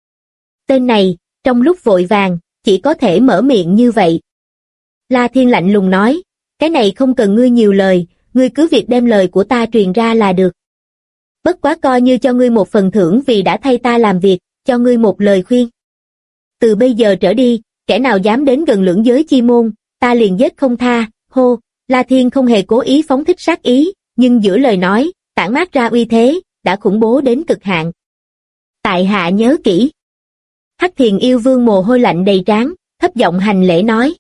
Tên này, trong lúc vội vàng, chỉ có thể mở miệng như vậy. La Thiên lạnh lùng nói, cái này không cần ngươi nhiều lời, ngươi cứ việc đem lời của ta truyền ra là được. Bất quá coi như cho ngươi một phần thưởng vì đã thay ta làm việc, cho ngươi một lời khuyên. Từ bây giờ trở đi, kẻ nào dám đến gần lưỡng giới chi môn, ta liền giết không tha. Hô, La Thiên không hề cố ý phóng thích sát ý, nhưng giữa lời nói, tản mát ra uy thế, đã khủng bố đến cực hạn. Tại hạ nhớ kỹ. Hắc Thiền Yêu Vương mồ hôi lạnh đầy trán, thấp giọng hành lễ nói.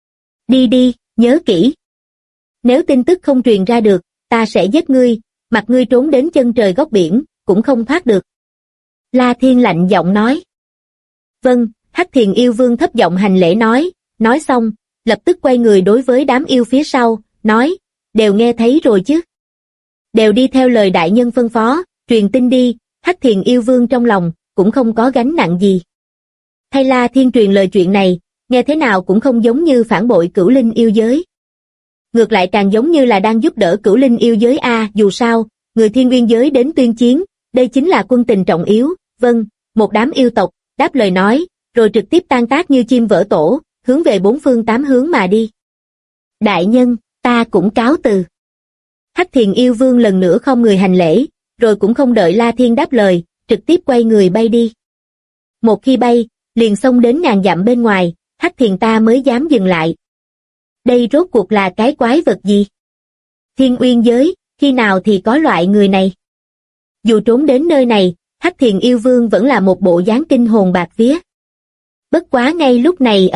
Đi, nhớ kỹ. Nếu tin tức không truyền ra được, ta sẽ giết ngươi, mặc ngươi trốn đến chân trời góc biển, cũng không thoát được. La Thiên lạnh giọng nói. Vâng, Hắc Thiền Yêu Vương thấp giọng hành lễ nói xong, lập tức quay người đối với đám yêu phía sau, nói, đều nghe thấy rồi chứ. Đều đi theo lời đại nhân phân phó, truyền tin đi. Hắc Thiền Yêu Vương trong lòng, cũng không có gánh nặng gì. Thay La Thiên truyền lời chuyện này, nghe thế nào cũng không giống như phản bội cửu linh yêu giới. Ngược lại càng giống như là đang giúp đỡ cửu linh yêu giới dù sao, người Thiên Nguyên giới đến tuyên chiến, đây chính là quân tình trọng yếu. Vâng, một đám yêu tộc, đáp lời nói, rồi trực tiếp tan tác như chim vỡ tổ, hướng về bốn phương tám hướng mà đi. Đại nhân, ta cũng cáo từ. Hắc Thiền Yêu Vương lần nữa không người hành lễ, rồi cũng không đợi La Thiên đáp lời, trực tiếp quay người bay đi. Một khi bay, liền xông đến ngàn dặm bên ngoài, Hắc Thiền ta mới dám dừng lại. Đây rốt cuộc là cái quái vật gì? Thiên Uyên giới, khi nào thì có loại người này? Dù trốn đến nơi này, Hắc Thiền Yêu Vương vẫn là một bộ dáng kinh hồn bạt vía. Bất quá ngay lúc này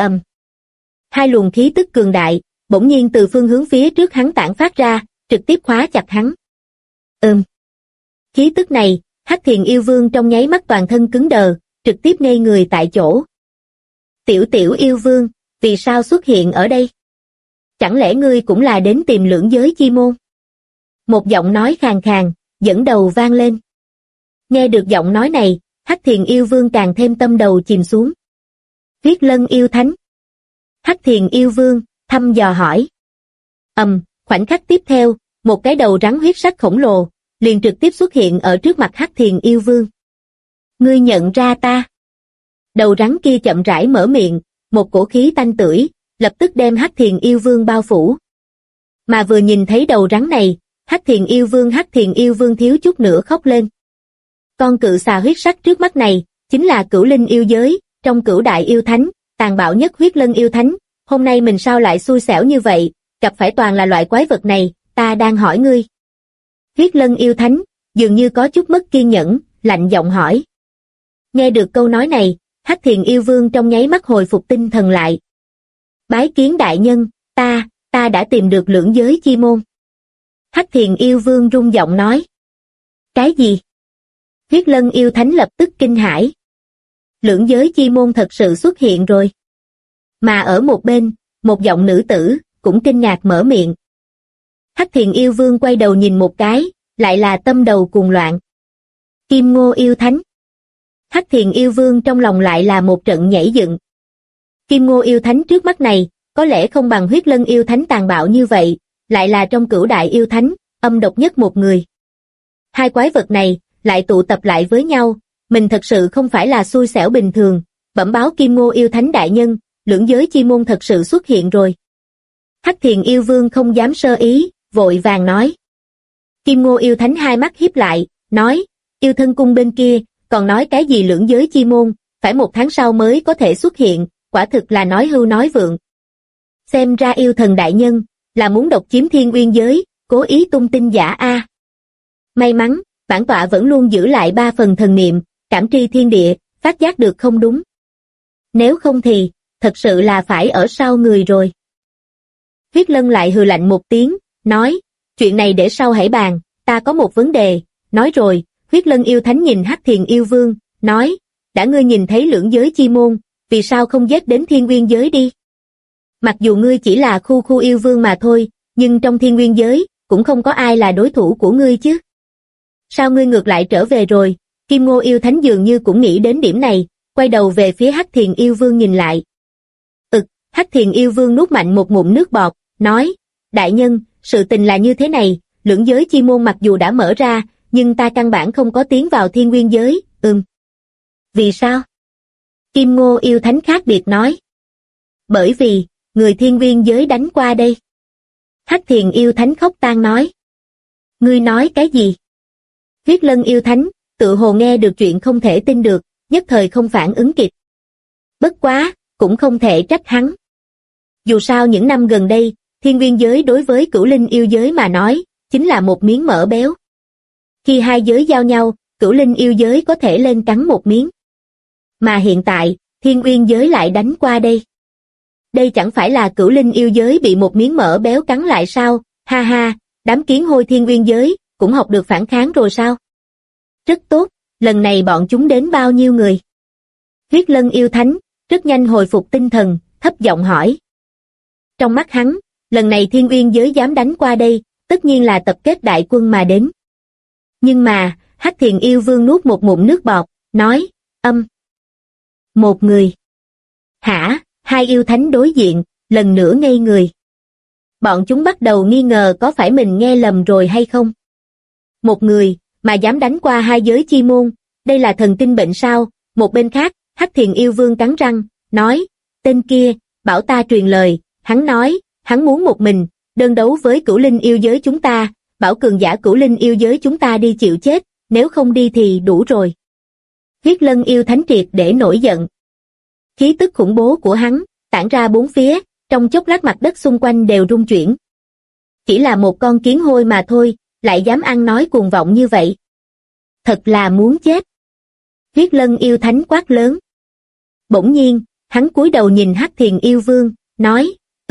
hai luồng khí tức cường đại, bỗng nhiên từ phương hướng phía trước hắn tản phát ra, trực tiếp khóa chặt hắn. Khí tức này, Hắc Thiền Yêu Vương trong nháy mắt toàn thân cứng đờ, trực tiếp ngây người tại chỗ. Tiểu tiểu yêu vương, vì sao xuất hiện ở đây? Chẳng lẽ ngươi cũng là đến tìm lưỡng giới chi môn? Một giọng nói khàn khàn, dẫn đầu vang lên. Nghe được giọng nói này, Hắc Thiền Yêu Vương càng thêm tâm đầu chìm xuống. Huyết Lân Yêu Thánh. Hắc Thiền Yêu Vương thăm dò hỏi. Khoảnh khắc tiếp theo, một cái đầu rắn huyết sắc khổng lồ liền trực tiếp xuất hiện ở trước mặt Hắc Thiền Yêu Vương. Ngươi nhận ra ta? Đầu rắn kia chậm rãi mở miệng, một cổ khí tanh tưởi lập tức đem Hắc Thiền Yêu Vương bao phủ. Mà vừa nhìn thấy đầu rắn này, Hắc Thiền Yêu Vương thiếu chút nữa khóc lên. Con cự xà huyết sắc trước mắt này chính là Cửu Linh yêu giới, trong Cửu Đại Yêu Thánh, tàn bạo nhất Huyết Lân Yêu Thánh. Hôm nay mình sao lại xui xẻo như vậy, gặp phải toàn là loại quái vật này, ta đang hỏi ngươi. Huyết Lân Yêu Thánh dường như có chút mất kiên nhẫn, lạnh giọng hỏi. Nghe được câu nói này, Hắc Thiền Yêu Vương trong nháy mắt hồi phục tinh thần lại. Bái kiến đại nhân, ta đã tìm được lưỡng giới chi môn. Hắc Thiền Yêu Vương rung giọng nói. Cái gì? Huyết Lân Yêu Thánh lập tức kinh hãi. Lưỡng giới chi môn thật sự xuất hiện rồi. Mà ở một bên, một giọng nữ tử cũng kinh ngạc mở miệng. Hắc Thiền Yêu Vương quay đầu nhìn một cái, lại là tâm đầu cuồng loạn. Kim Ngô Yêu Thánh. Hắc Thiền Yêu Vương trong lòng lại là một trận nhảy dựng. Kim Ngô Yêu Thánh trước mắt này, có lẽ không bằng Huyết Lân Yêu Thánh tàn bạo như vậy, lại là trong Cửu Đại Yêu Thánh, âm độc nhất một người. Hai quái vật này, lại tụ tập lại với nhau, mình thật sự không phải là xui xẻo bình thường, bẩm báo Kim Ngô Yêu Thánh đại nhân, lưỡng giới chi môn thật sự xuất hiện rồi. Hắc Thiền Yêu Vương không dám sơ ý, vội vàng nói. Kim Ngô Yêu Thánh hai mắt híp lại, nói, yêu thân cung bên kia, còn nói cái gì lưỡng giới chi môn, phải 1 tháng sau mới có thể xuất hiện, quả thực là nói hưu nói vượng. Xem ra yêu thần đại nhân, là muốn độc chiếm Thiên Uyên giới, cố ý tung tin giả a. May mắn, bản tọa vẫn luôn giữ lại 3 phần thần niệm, cảm tri thiên địa, phát giác được không đúng. Nếu không thì, thật sự là phải ở sau người rồi. Huyết Lân lại hừ lạnh một tiếng, nói, chuyện này để sau hãy bàn, ta có một vấn đề. Nói rồi, Huyết Lân Yêu Thánh nhìn Hắc Thiền Yêu Vương, nói, đã ngươi nhìn thấy lưỡng giới chi môn, vì sao không giết đến Thiên Uyên giới đi? Mặc dù ngươi chỉ là khu yêu vương mà thôi, nhưng trong Thiên Uyên giới, cũng không có ai là đối thủ của ngươi chứ. Sao ngươi ngược lại trở về rồi? Kim Ngô Yêu Thánh dường như cũng nghĩ đến điểm này, quay đầu về phía Hắc Thiền Yêu Vương nhìn lại. Hắc Thiền Yêu Vương nuốt mạnh một ngụm nước bọt, nói, đại nhân, sự tình là như thế này, lưỡng giới chi môn mặc dù đã mở ra, nhưng ta căn bản không có tiến vào Thiên Nguyên giới. Vì sao? Kim Ngô Yêu Thánh khác biệt nói. Bởi vì, người Thiên Nguyên giới đánh qua đây. Hắc Thiền Yêu Thánh khóc tang nói. Ngươi nói cái gì? Huyết Lân Yêu Thánh, tự hồ nghe được chuyện không thể tin được, nhất thời không phản ứng kịp. Bất quá, cũng không thể trách hắn. Dù sao những năm gần đây, Thiên Nguyên giới đối với Cửu Linh yêu giới mà nói, chính là một miếng mỡ béo. Khi hai giới giao nhau, Cửu Linh yêu giới có thể lên cắn một miếng. Mà hiện tại, Thiên Nguyên giới lại đánh qua đây. Đây chẳng phải là Cửu Linh yêu giới bị một miếng mỡ béo cắn lại sao? Ha ha, đám kiến hôi Thiên Nguyên giới, cũng học được phản kháng rồi sao? Rất tốt, lần này bọn chúng đến bao nhiêu người? Huyết Lân Yêu Thánh, rất nhanh hồi phục tinh thần, thấp giọng hỏi. Trong mắt hắn, lần này Thiên Uyên giới dám đánh qua đây, tất nhiên là tập kết đại quân mà đến. Nhưng mà, Hắc Thiền Yêu Vương nuốt một ngụm nước bọt, nói, một người. Hả? Hai yêu thánh đối diện, lần nữa ngây người. Bọn chúng bắt đầu nghi ngờ có phải mình nghe lầm rồi hay không? Một người, mà dám đánh qua hai giới chi môn, đây là thần kinh bệnh sao? Một bên khác, Hắc Thiền Yêu Vương cắn răng, nói, tên kia, bảo ta truyền lời, hắn nói, hắn muốn một mình, đơn đấu với Cửu Linh yêu giới chúng ta, bảo cường giả Cửu Linh yêu giới chúng ta đi chịu chết, nếu không đi thì đủ rồi. Huyết Lân Yêu Thánh triệt để nổi giận. Khí tức khủng bố của hắn, tản ra bốn phía, trong chốc lát mặt đất xung quanh đều rung chuyển. Chỉ là một con kiến hôi mà thôi, lại dám ăn nói cuồng vọng như vậy. Thật là muốn chết. Huyết Lân Yêu Thánh quát lớn. Bỗng nhiên, hắn cúi đầu nhìn Hắc Thiền Yêu Vương, nói,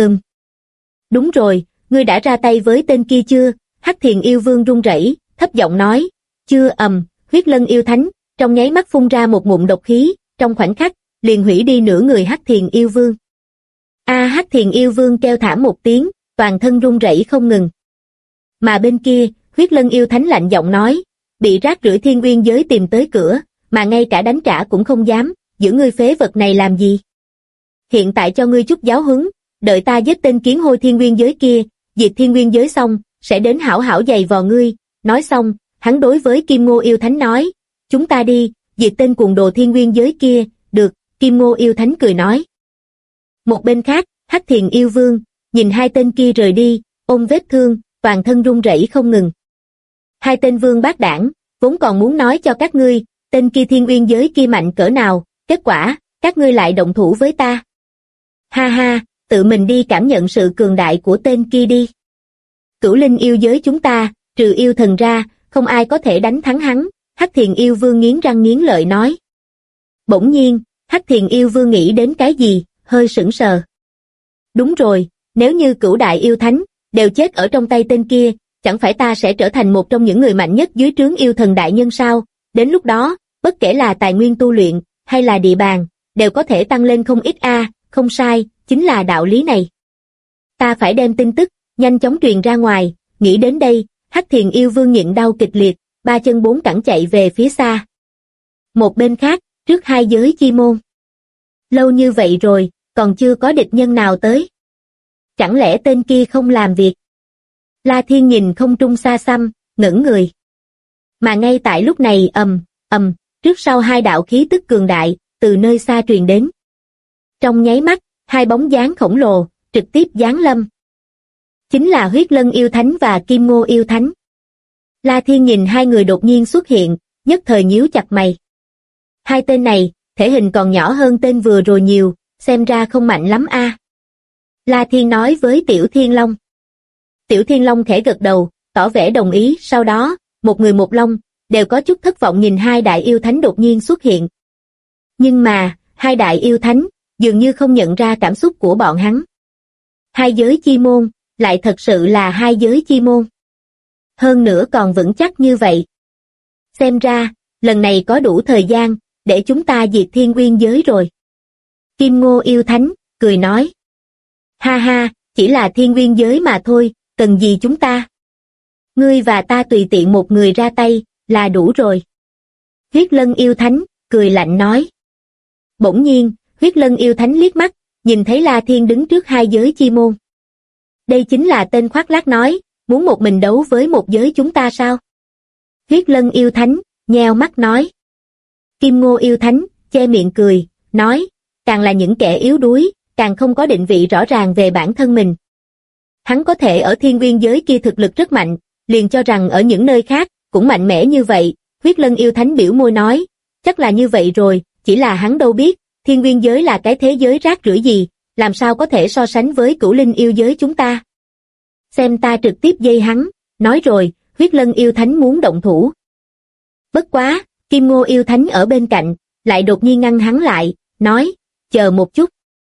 Đúng rồi, ngươi đã ra tay với tên kia chưa? Hắc Thiền Yêu Vương run rẩy, thấp giọng nói, Chưa huyết lân yêu thánh, trong nháy mắt phun ra một ngụm độc khí, trong khoảnh khắc, liền hủy đi nửa người Hắc Thiền yêu vương. Hắc Thiền yêu vương kêu thảm một tiếng, toàn thân run rẩy không ngừng. Mà bên kia, huyết lân yêu thánh lạnh giọng nói, bị rác rưởi thiên nguyên giới tìm tới cửa, mà ngay cả đánh trả cũng không dám, giữ ngươi phế vật này làm gì? Hiện tại cho ngươi chút giáo huấn, đợi ta giết tên kiến hôi thiên nguyên giới kia, diệt thiên nguyên giới xong, sẽ đến hảo hảo giày vò ngươi. Nói xong, hắn đối với Kim Ngô yêu thánh nói, chúng ta đi, diệt tên cuồng đồ thiên nguyên giới kia. Được, Kim Ngô yêu thánh cười nói. Một bên khác, Hắc Thiền yêu vương, nhìn hai tên kia rời đi, ôm vết thương, toàn thân run rẩy không ngừng. Hai tên vương bát đảng, vốn còn muốn nói cho các ngươi, tên kia thiên nguyên giới kia mạnh cỡ nào, kết quả, các ngươi lại động thủ với ta. Ha ha, tự mình đi cảm nhận sự cường đại của tên kia đi. Cửu linh yêu giới chúng ta, trừ yêu thần ra, không ai có thể đánh thắng hắn, Hắc Thiền yêu vương nghiến răng nghiến lợi nói. Bỗng nhiên, Hắc Thiền yêu vương nghĩ đến cái gì, hơi sững sờ. Đúng rồi, nếu như cửu đại yêu thánh, đều chết ở trong tay tên kia, chẳng phải ta sẽ trở thành một trong những người mạnh nhất dưới trướng yêu thần đại nhân sao? Đến lúc đó, bất kể là tài nguyên tu luyện, hay là địa bàn, đều có thể tăng lên không ít không sai, chính là đạo lý này. Ta phải đem tin tức, nhanh chóng truyền ra ngoài, nghĩ đến đây, Hắc Thiền yêu vương nhịn đau kịch liệt, ba chân bốn cẳng chạy về phía xa. Một bên khác, trước hai giới chi môn. Lâu như vậy rồi, còn chưa có địch nhân nào tới. Chẳng lẽ tên kia không làm việc? La Thiên nhìn không trung xa xăm, ngẩn người. Mà ngay tại lúc này trước sau hai đạo khí tức cường đại, từ nơi xa truyền đến. Trong nháy mắt, hai bóng dáng khổng lồ, trực tiếp giáng lâm. Chính là huyết lân yêu thánh và kim ngô yêu thánh. La Thiên nhìn hai người đột nhiên xuất hiện, nhất thời nhíu chặt mày. Hai tên này, thể hình còn nhỏ hơn tên vừa rồi nhiều, xem ra không mạnh lắm La Thiên nói với Tiểu Thiên Long. Tiểu Thiên Long khẽ gật đầu, tỏ vẻ đồng ý, sau đó, một người một long, đều có chút thất vọng nhìn hai đại yêu thánh đột nhiên xuất hiện. Nhưng mà, hai đại yêu thánh, dường như không nhận ra cảm xúc của bọn hắn. Hai giới chi môn, lại thật sự là hai giới chi môn. Hơn nữa còn vững chắc như vậy. Xem ra, lần này có đủ thời gian, để chúng ta diệt thiên nguyên giới rồi. Kim Ngô yêu thánh, cười nói. Ha ha, chỉ là thiên nguyên giới mà thôi, cần gì chúng ta? Ngươi và ta tùy tiện một người ra tay, là đủ rồi. Huyết lân yêu thánh, cười lạnh nói. Bỗng nhiên, huyết lân yêu thánh liếc mắt, nhìn thấy La Thiên đứng trước hai giới chi môn. Đây chính là tên khoác lác nói, muốn một mình đấu với một giới chúng ta sao? Huyết lân yêu thánh, nheo mắt nói. Kim Ngô yêu thánh, che miệng cười, nói, càng là những kẻ yếu đuối, càng không có định vị rõ ràng về bản thân mình. Hắn có thể ở thiên nguyên giới kia thực lực rất mạnh, liền cho rằng ở những nơi khác, cũng mạnh mẽ như vậy. Huyết lân yêu thánh biểu môi nói, chắc là như vậy rồi, chỉ là hắn đâu biết, thiên nguyên giới là cái thế giới rác rưởi gì, làm sao có thể so sánh với cửu linh yêu giới chúng ta. Xem ta trực tiếp dây hắn, nói rồi, huyết lân yêu thánh muốn động thủ. Bất quá, Kim Ngô yêu thánh ở bên cạnh, lại đột nhiên ngăn hắn lại, nói, chờ một chút.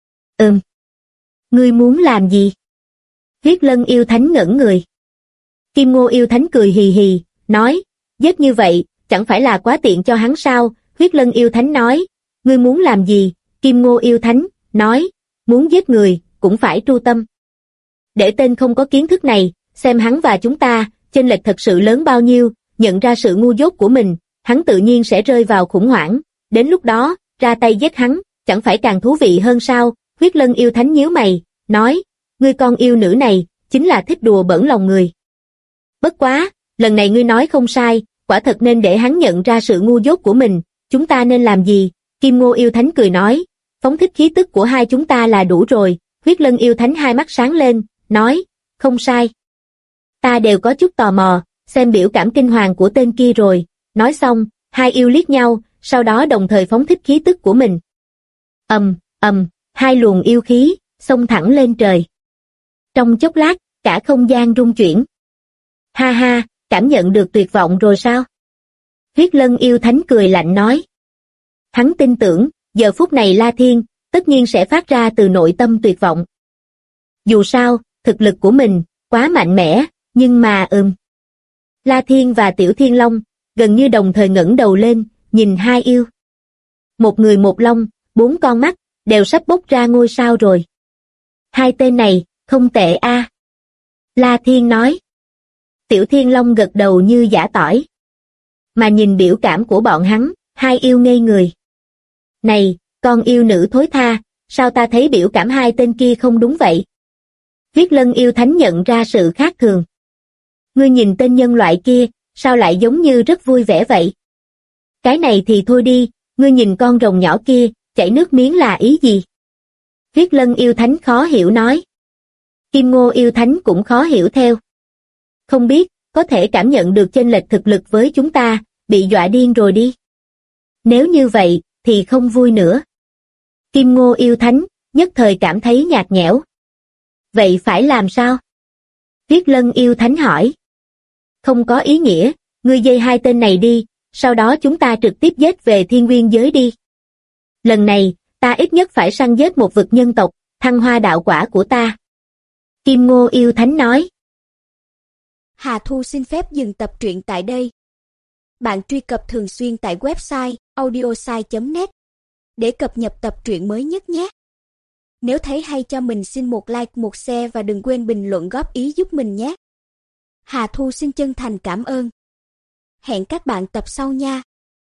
Ngươi muốn làm gì? Huyết lân yêu thánh ngẩn người. Kim Ngô yêu thánh cười hì hì, nói, giết như vậy, chẳng phải là quá tiện cho hắn sao? Huyết lân yêu thánh nói, ngươi muốn làm gì? Kim Ngô yêu thánh, nói, muốn giết người, cũng phải tru tâm. Để tên không có kiến thức này, xem hắn và chúng ta, chênh lệch thật sự lớn bao nhiêu, nhận ra sự ngu dốt của mình, hắn tự nhiên sẽ rơi vào khủng hoảng, đến lúc đó, ra tay giết hắn, chẳng phải càng thú vị hơn sao? Huyết lân yêu thánh nhíu mày, nói, ngươi con yêu nữ này, chính là thích đùa bỡn lòng người. Bất quá, lần này ngươi nói không sai, quả thật nên để hắn nhận ra sự ngu dốt của mình, chúng ta nên làm gì? Kim Ngô yêu thánh cười nói, phóng thích khí tức của hai chúng ta là đủ rồi. Huyết lân yêu thánh hai mắt sáng lên, nói, không sai. Ta đều có chút tò mò, xem biểu cảm kinh hoàng của tên kia rồi. Nói xong, hai yêu liếc nhau, sau đó đồng thời phóng thích khí tức của mình. Hai luồng yêu khí, xông thẳng lên trời. Trong chốc lát, cả không gian rung chuyển. Ha ha, cảm nhận được tuyệt vọng rồi sao? Huyết lân yêu thánh cười lạnh nói. Hắn tin tưởng, giờ phút này La Thiên, tất nhiên sẽ phát ra từ nội tâm tuyệt vọng. Dù sao, thực lực của mình, quá mạnh mẽ, nhưng mà La Thiên và Tiểu Thiên Long, gần như đồng thời ngẩng đầu lên, nhìn hai yêu. Một người một long, 4 con mắt, đều sắp bốc ra ngôi sao rồi. Hai tên này, không tệ a. La Thiên nói. Tiểu Thiên Long gật đầu như giã tỏi. Mà nhìn biểu cảm của bọn hắn, hai yêu ngây người. Này, con yêu nữ thối tha, sao ta thấy biểu cảm hai tên kia không đúng vậy? Viết Lân yêu thánh nhận ra sự khác thường. Ngươi nhìn tên nhân loại kia, sao lại giống như rất vui vẻ vậy? Cái này thì thôi đi, ngươi nhìn con rồng nhỏ kia, chảy nước miếng là ý gì? Viết Lân yêu thánh khó hiểu nói. Kim Ngô yêu thánh cũng khó hiểu theo. Không biết, có thể cảm nhận được chênh lệch thực lực với chúng ta, bị dọa điên rồi đi. Nếu như vậy, thì không vui nữa. Kim Ngô yêu thánh, nhất thời cảm thấy nhạt nhẽo. Vậy phải làm sao? Viết Lân yêu thánh hỏi. Không có ý nghĩa, ngươi dây hai tên này đi, sau đó chúng ta trực tiếp giết về thiên nguyên giới đi. Lần này, ta ít nhất phải săn giết một vực nhân tộc, thăng hoa đạo quả của ta. Kim Ngô yêu thánh nói. Hà Thu xin phép dừng tập truyện tại đây. Bạn truy cập thường xuyên tại website audiosai.net để cập nhật tập truyện mới nhất nhé. Nếu thấy hay cho mình xin một like, một share và đừng quên bình luận góp ý giúp mình nhé. Hà Thu xin chân thành cảm ơn. Hẹn các bạn tập sau nha.